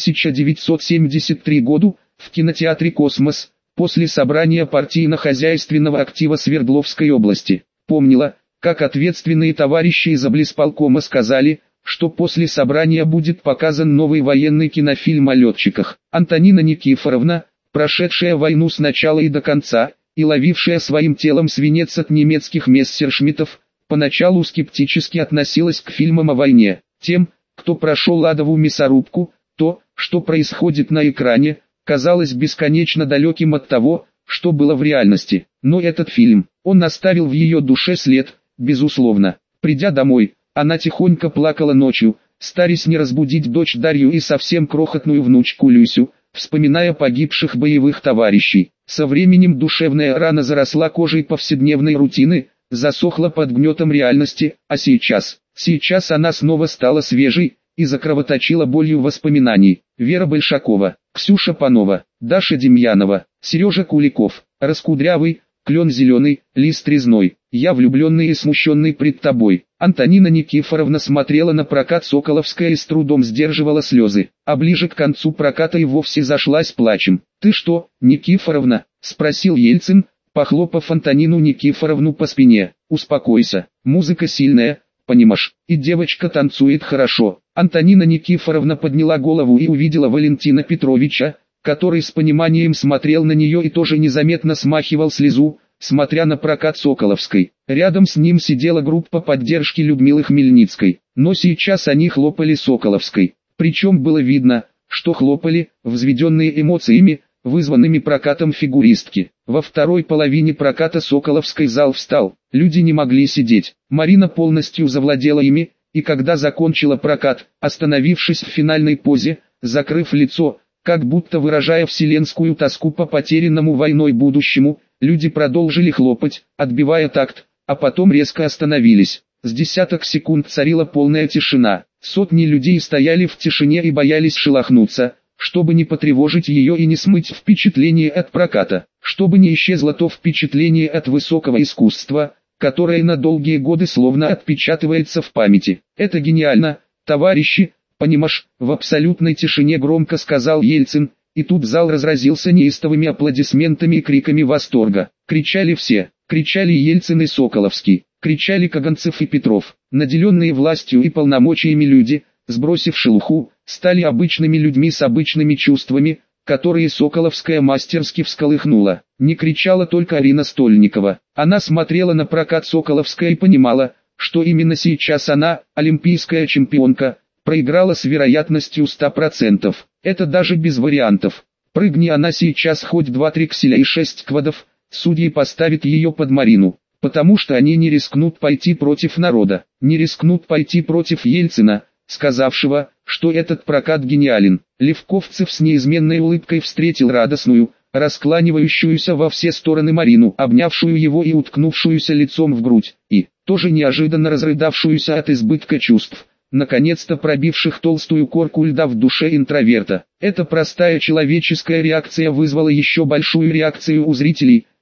1973 году, в кинотеатре «Космос», после собрания партийно-хозяйственного актива Свердловской области. Помнила, как ответственные товарищи из облисполкома сказали, что после собрания будет показан новый военный кинофильм о летчиках. Антонина Никифоровна, прошедшая войну с начала и до конца, и ловившая своим телом свинец от немецких мессершмиттов, поначалу скептически относилась к фильмам о войне. Тем, кто прошел адовую мясорубку, то, что происходит на экране, казалось бесконечно далеким от того, что было в реальности. Но этот фильм, он оставил в ее душе след, безусловно. Придя домой, она тихонько плакала ночью, старясь не разбудить дочь Дарью и совсем крохотную внучку Люсю, вспоминая погибших боевых товарищей. Со временем душевная рана заросла кожей повседневной рутины, засохла под гнетом реальности, а сейчас она снова стала свежей и закровоточила болью воспоминаний. Вера Большакова, Ксюша Панова, Даша Демьянова, Сережа Куликов, Раскудрявый, Клен зеленый, Лист резной, Я влюбленный и смущенный пред тобой. Антонина Никифоровна смотрела на прокат Соколовская и с трудом сдерживала слезы, а ближе к концу проката и вовсе зашлась плачем. «Ты что, Никифоровна?» – спросил Ельцин, похлопав Антонину Никифоровну по спине. «Успокойся, музыка сильная, понимаешь, и девочка танцует хорошо». Антонина Никифоровна подняла голову и увидела Валентина Петровича, который с пониманием смотрел на нее и тоже незаметно смахивал слезу, смотря на прокат Соколовской. Рядом с ним сидела группа поддержки Людмилы Хмельницкой, но сейчас они хлопали Соколовской. Причем было видно, что хлопали, взведенные эмоциями, вызванными прокатом фигуристки. Во второй половине проката Соколовской зал встал, люди не могли сидеть. Марина полностью завладела ими, и когда закончила прокат, остановившись в финальной позе, закрыв лицо, как будто выражая вселенскую тоску по потерянному войной будущему, люди продолжили хлопать, отбивая такт, а потом резко остановились. С десяток секунд царила полная тишина. Сотни людей стояли в тишине и боялись шелохнуться, чтобы не потревожить ее и не смыть впечатление от проката, чтобы не исчезло то впечатление от высокого искусства, которое на долгие годы словно отпечатывается в памяти. «Это гениально, товарищи, понимаешь», — в абсолютной тишине громко сказал Ельцин, и тут зал разразился неистовыми аплодисментами и криками восторга. Кричали все, кричали Ельцин и Соколовский, кричали Каганцев и Петров. Наделенные властью и полномочиями люди, сбросив шелуху, стали обычными людьми с обычными чувствами, которые Соколовская мастерски всколыхнула. Не кричала только Арина Стольникова. Она смотрела на прокат Соколовской и понимала, что именно сейчас она, олимпийская чемпионка, проиграла с вероятностью 100%. Это даже без вариантов. Прыгни она сейчас хоть 2 трикселя и 6 квадов, судьи поставят ее под Марину. Потому что они не рискнут пойти против народа, не рискнут пойти против Ельцина, сказавшего, что этот прокат гениален. Левковцев с неизменной улыбкой встретил радостную, раскланивающуюся во все стороны Марину, обнявшую его и уткнувшуюся лицом в грудь, и, тоже неожиданно разрыдавшуюся от избытка чувств, наконец-то пробивших толстую корку льда в душе интроверта. Эта простая человеческая реакция вызвала еще большую реакцию у зрителей,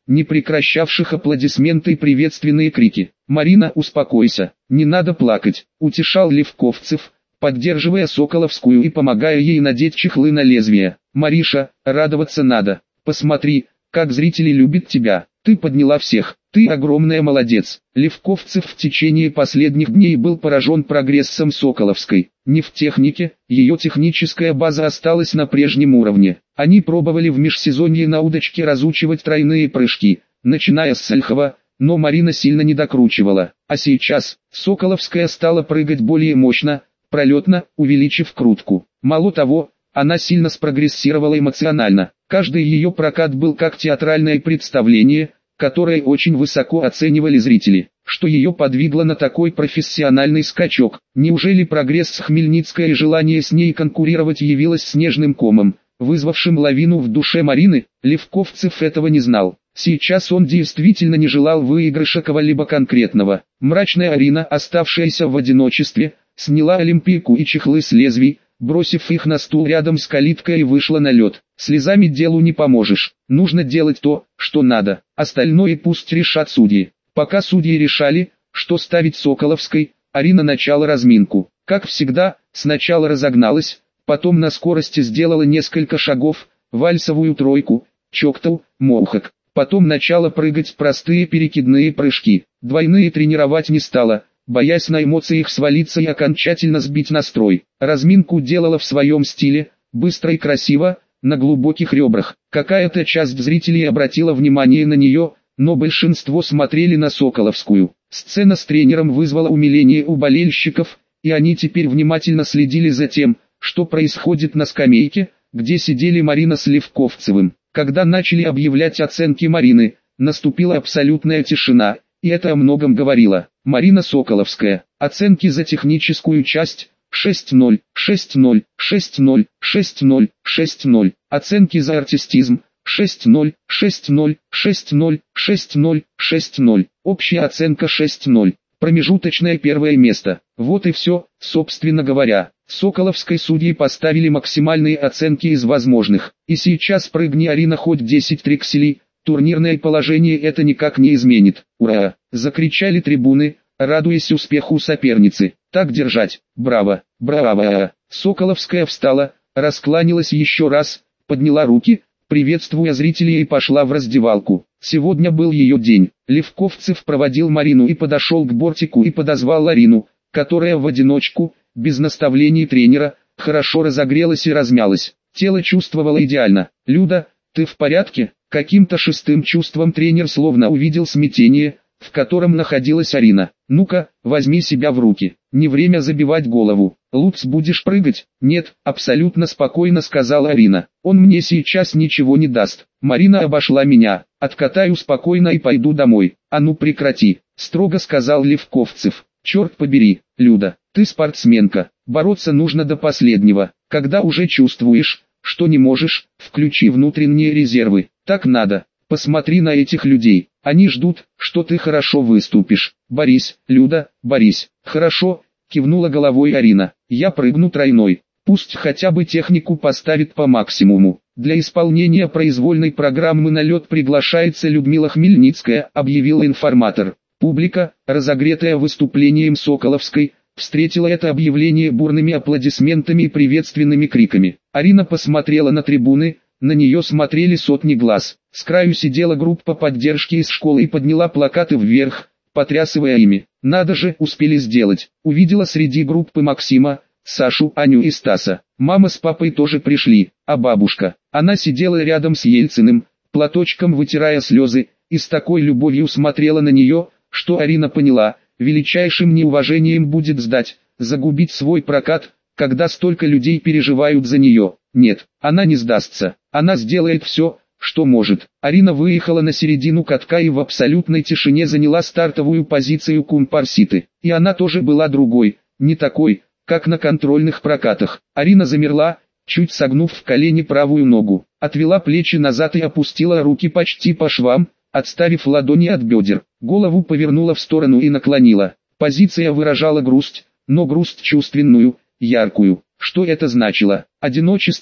не прекращавших аплодисменты и приветственные крики. «Марина, успокойся, не надо плакать», — утешал Левковцев, поддерживая Соколовскую и помогая ей надеть чехлы на лезвие. «Мариша, радоваться надо. Посмотри, как зрители любят тебя. Ты подняла всех. Ты огромная молодец». Левковцев в течение последних дней был поражен прогрессом Соколовской. Не в технике, ее техническая база осталась на прежнем уровне. Они пробовали в межсезонье на удочке разучивать тройные прыжки, начиная с Сальхова, но Марина сильно не докручивала. А сейчас Соколовская стала прыгать более мощно, пролетно, увеличив крутку. Мало того, она сильно спрогрессировала эмоционально. Каждый ее прокат был как театральное представление, которое очень высоко оценивали зрители. Что ее подвигло на такой профессиональный скачок? Неужели прогресс Хмельницкая и желание с ней конкурировать явилось снежным комом, вызвавшим лавину в душе Марины? Левковцев этого не знал. Сейчас он действительно не желал выигрыша кого-либо конкретного. Мрачная Арина, оставшаяся в одиночестве, сняла олимпийку и чехлы с лезвий, бросив их на стул рядом с калиткой, и вышла на лед. Слезами делу не поможешь, нужно делать то, что надо, остальное пусть решат судьи. Пока судьи решали, что ставить Соколовской, Арина начала разминку. Как всегда, сначала разогналась, потом на скорости сделала несколько шагов, вальсовую тройку, чоктал, молхак. Потом начала прыгать простые перекидные прыжки. Двойные тренировать не стала, боясь на эмоциях свалиться и окончательно сбить настрой. Разминку делала в своем стиле, быстро и красиво, на глубоких ребрах. Какая-то часть зрителей обратила внимание на нее, но большинство смотрели на Соколовскую. Сцена с тренером вызвала умиление у болельщиков, и они теперь внимательно следили за тем, что происходит на скамейке, где сидели Марина с Левковцевым. Когда начали объявлять оценки Марины, наступила абсолютная тишина, и это о многом говорило. Марина Соколовская. Оценки за техническую часть: 6-0, 6-0, 6-0, 6-0, 6-0. Оценки за артистизм: 6-0, 6-0, 6-0, 6-0, 6-0. Общая оценка 6-0. Промежуточное первое место. Вот и все, собственно говоря. Соколовской судьи поставили максимальные оценки из возможных. И сейчас прыгни, Арина, хоть 10 трикселей, турнирное положение это никак не изменит. «Ура!» — закричали трибуны, радуясь успеху соперницы. «Так держать! Браво! Браво!» Соколовская встала, раскланялась еще раз, подняла руки, приветствуя зрителей, и пошла в раздевалку. Сегодня был ее день. Левковцев проводил Марину и подошел к бортику и подозвал Арину, которая в одиночку, без наставлений тренера, хорошо разогрелась и размялась. Тело чувствовало идеально. «Люда, ты в порядке?» Каким-то шестым чувством тренер словно увидел смятение, в котором находилась Арина. «Ну-ка, возьми себя в руки. Не время забивать голову. Луц, будешь прыгать?» «Нет», — абсолютно спокойно сказала Арина. «Он мне сейчас ничего не даст. Марина обошла меня. Откатаю спокойно и пойду домой». «А ну прекрати», — строго сказал Левковцев. «Черт побери, Люда, ты спортсменка. Бороться нужно до последнего. Когда уже чувствуешь, что не можешь, включи внутренние резервы. Так надо. Посмотри на этих людей. Они ждут, что ты хорошо выступишь. Борись, Люда, борись». «Хорошо», — кивнула головой Арина. «Я прыгну тройной. Пусть хотя бы технику поставит по максимуму». «Для исполнения произвольной программы на лед приглашается Людмила Хмельницкая», — объявил информатор. Публика, разогретая выступлением Соколовской, встретила это объявление бурными аплодисментами и приветственными криками. Арина посмотрела на трибуны, на нее смотрели сотни глаз. С краю сидела группа поддержки из школы и подняла плакаты вверх, потрясывая ими. «Надо же, успели сделать». Увидела среди группы Максима, Сашу, Аню и Стаса. Мама с папой тоже пришли, а бабушка? Она сидела рядом с Ельциным, платочком вытирая слезы, и с такой любовью смотрела на нее, что Арина поняла, величайшим неуважением будет сдать, загубить свой прокат, когда столько людей переживают за нее. Нет, она не сдастся, она сделает все, что может. Арина выехала на середину катка и в абсолютной тишине заняла стартовую позицию компарситы. И она тоже была другой, не такой, как на контрольных прокатах. Арина замерла, чуть согнув в колени правую ногу, отвела плечи назад и опустила руки почти по швам, отставив ладони от бедер. Голову повернула в сторону и наклонила. Позиция выражала грусть, но грусть чувственную, яркую. Что это значило? Одиночество,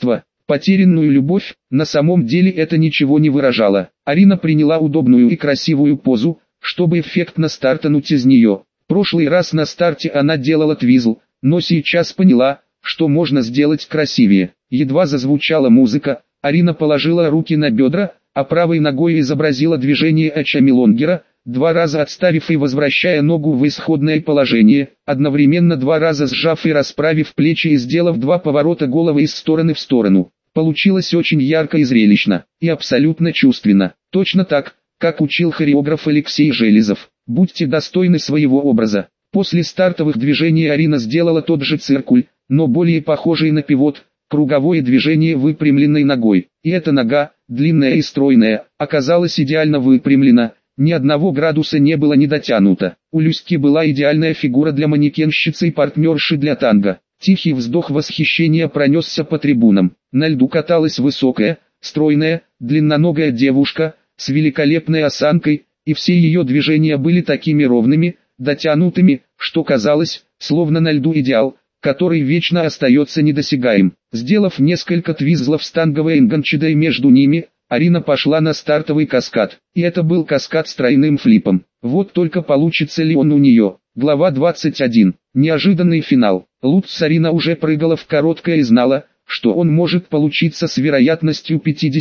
потерянную любовь, на самом деле это ничего не выражало. Арина приняла удобную и красивую позу, чтобы эффектно стартануть из нее. Прошлый раз на старте она делала твизл, но сейчас поняла, что можно сделать красивее. Едва зазвучала музыка, Арина положила руки на бедра, а правой ногой изобразила движение Ачамилонгера, 2 раза отставив и возвращая ногу в исходное положение, одновременно 2 раза сжав и расправив плечи и сделав 2 поворота головы из стороны в сторону. Получилось очень ярко и зрелищно, и абсолютно чувственно, точно так, как учил хореограф Алексей Железов. Будьте достойны своего образа. После стартовых движений Арина сделала тот же циркуль, но более похожий на пивот, круговое движение выпрямленной ногой. И эта нога, длинная и стройная, оказалась идеально выпрямлена, ни 1 градуса не было недотянуто. У Люськи была идеальная фигура для манекенщицы и партнерши для танго. Тихий вздох восхищения пронесся по трибунам. На льду каталась высокая, стройная, длинноногая девушка, с великолепной осанкой, и все ее движения были такими ровными, дотянутыми, что казалось, словно на льду идеал, который вечно остается недосягаем. Сделав несколько твизлов с танговой инганчидой между ними, Арина пошла на стартовый каскад, и это был каскад с тройным флипом. Вот только получится ли он у нее. Глава 21. Неожиданный финал. Лутц Арина уже прыгала в короткое и знала, что он может получиться с вероятностью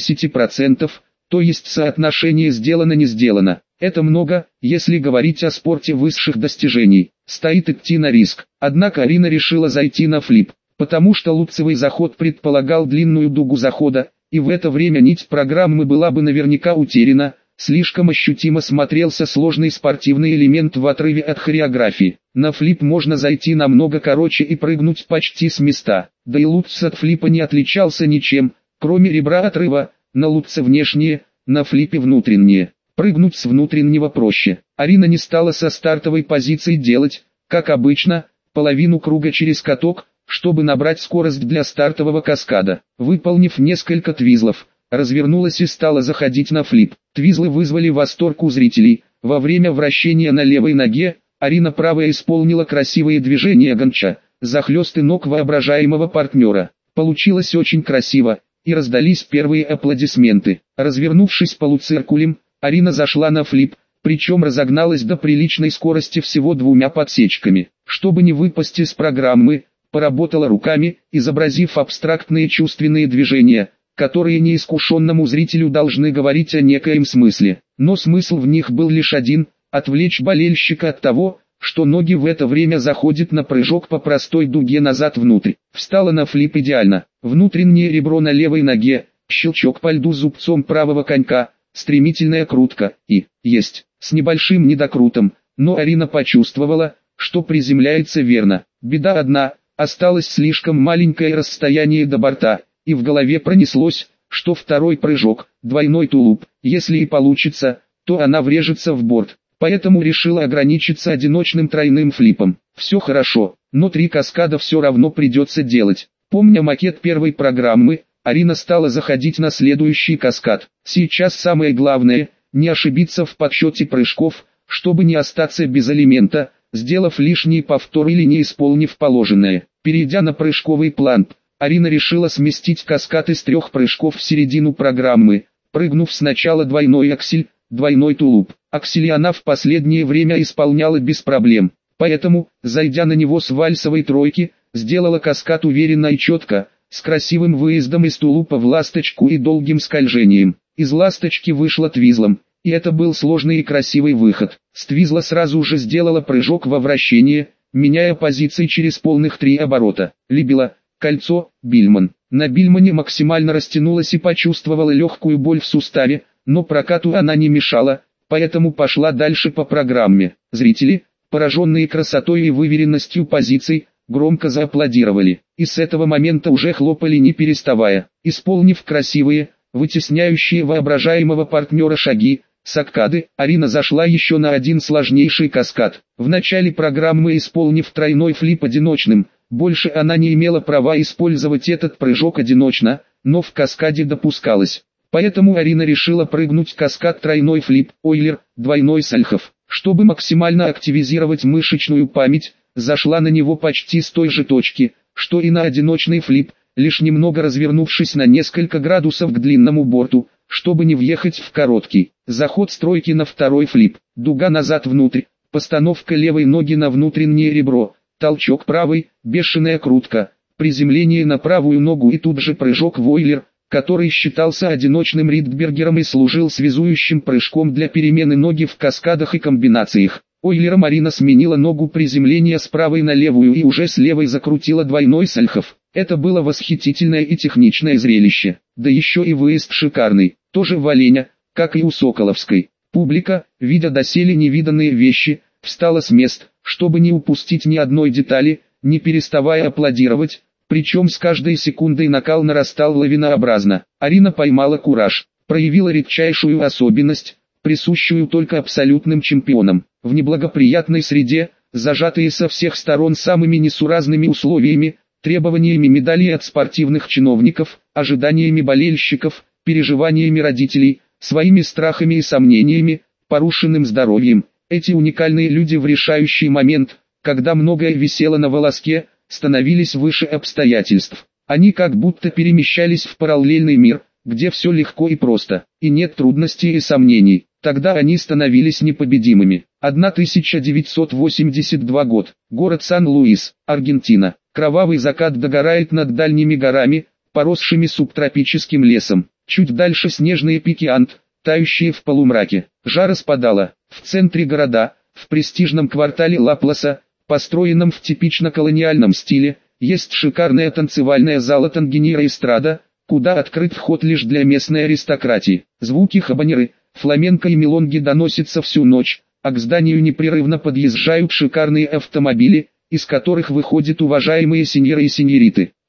50%, то есть соотношение сделано-не сделано. Это много, если говорить о спорте высших достижений. Стоит идти на риск. Однако Арина решила зайти на флип, потому что лутцевый заход предполагал длинную дугу захода, и в это время нить программы была бы наверняка утеряна. Слишком ощутимо смотрелся сложный спортивный элемент в отрыве от хореографии. На флип можно зайти намного короче и прыгнуть почти с места. Да и лутц от флипа не отличался ничем, кроме ребра отрыва. На лутце внешнее, на флипе внутреннее. Прыгнуть с внутреннего проще. Арина не стала со стартовой позиции делать, как обычно, половину круга через каток, чтобы набрать скорость для стартового каскада. Выполнив несколько твизлов, развернулась и стала заходить на флип. Твизлы вызвали восторг у зрителей. Во время вращения на левой ноге, Арина правая исполнила красивые движения гонча, захлесты ног воображаемого партнера. Получилось очень красиво, и раздались первые аплодисменты. Развернувшись полуциркулем, Арина зашла на флип, причем разогналась до приличной скорости всего 2 подсечками. Чтобы не выпасть из программы, поработала руками, изобразив абстрактные чувственные движения, которые неискушенному зрителю должны говорить о некоем смысле. Но смысл в них был лишь один – отвлечь болельщика от того, что ноги в это время заходят на прыжок по простой дуге назад внутрь. Встала на флип идеально. Внутреннее ребро на левой ноге, щелчок по льду зубцом правого конька, стремительная крутка и есть. С небольшим недокрутом, но Арина почувствовала, что приземляется верно. Беда одна, осталось слишком маленькое расстояние до борта, и в голове пронеслось, что второй прыжок, двойной тулуп, если и получится, то она врежется в борт. Поэтому решила ограничиться одиночным тройным флипом. Все хорошо, но 3 каскада все равно придется делать. Помня макет первой программы, Арина стала заходить на следующий каскад. Сейчас самое главное, не ошибиться в подсчете прыжков, чтобы не остаться без элемента, сделав лишний повтор или не исполнив положенное. Перейдя на прыжковый план, Арина решила сместить каскад из 3 прыжков в середину программы, прыгнув сначала двойной аксель, двойной тулуп. Аксели она в последнее время исполняла без проблем, поэтому, зайдя на него с вальсовой тройки, сделала каскад уверенно и четко, с красивым выездом из тулупа в ласточку и долгим скольжением. Из ласточки вышла твизлом, и это был сложный и красивый выход. С твизла сразу же сделала прыжок во вращение, меняя позиции через полных 3 оборота. Либила, кольцо, бильман. На бильмане максимально растянулась и почувствовала легкую боль в суставе, но прокату она не мешала, поэтому пошла дальше по программе. Зрители, пораженные красотой и выверенностью позиций, громко зааплодировали, и с этого момента уже хлопали не переставая. Исполнив красивые, вытесняющие воображаемого партнера шаги, саккады, Арина зашла еще на один сложнейший каскад. В начале программы, исполнив тройной флип одиночным, больше она не имела права использовать этот прыжок одиночно, но в каскаде допускалось. Поэтому Арина решила прыгнуть каскад тройной флип, ойлер, двойной сальхов. Чтобы максимально активизировать мышечную память, зашла на него почти с той же точки, что и на одиночный флип, лишь немного развернувшись на несколько градусов к длинному борту, чтобы не въехать в короткий. Заход стройки на второй флип, дуга назад внутрь, постановка левой ноги на внутреннее ребро, толчок правой, бешеная крутка, приземление на правую ногу и тут же прыжок в ойлер, который считался одиночным Ридбергером и служил связующим прыжком для перемены ноги в каскадах и комбинациях. Ойлера Марина сменила ногу приземления с правой на левую и уже с левой закрутила двойной сальхов. Это было восхитительное и техничное зрелище, да еще и выезд шикарный, тоже в оленя, как и у Соколовской. Публика, видя доселе невиданные вещи, встала с мест, чтобы не упустить ни одной детали, не переставая аплодировать, причем с каждой секундой накал нарастал лавинообразно. Арина поймала кураж, проявила редчайшую особенность, присущую только абсолютным чемпионам. В неблагоприятной среде, зажатые со всех сторон самыми несуразными условиями, требованиями медалей от спортивных чиновников, ожиданиями болельщиков, переживаниями родителей, своими страхами и сомнениями, порушенным здоровьем, эти уникальные люди в решающий момент, когда многое висело на волоске, становились выше обстоятельств. Они как будто перемещались в параллельный мир, где все легко и просто, и нет трудностей и сомнений. Тогда они становились непобедимыми. 1982 год. Город Сан-Луис, Аргентина. Кровавый закат догорает над дальними горами, поросшими субтропическим лесом. Чуть дальше снежные пики Анд, тающие в полумраке. Жара спадала. В центре города, в престижном квартале Ла-Пласа, построенном в типично колониальном стиле, есть шикарная танцевальная зала Тангенира Эстрада, куда открыт вход лишь для местной аристократии. Звуки хабанеры, фламенко и мелонги доносятся всю ночь, а к зданию непрерывно подъезжают шикарные автомобили, из которых выходят уважаемые сеньоры и сеньориты.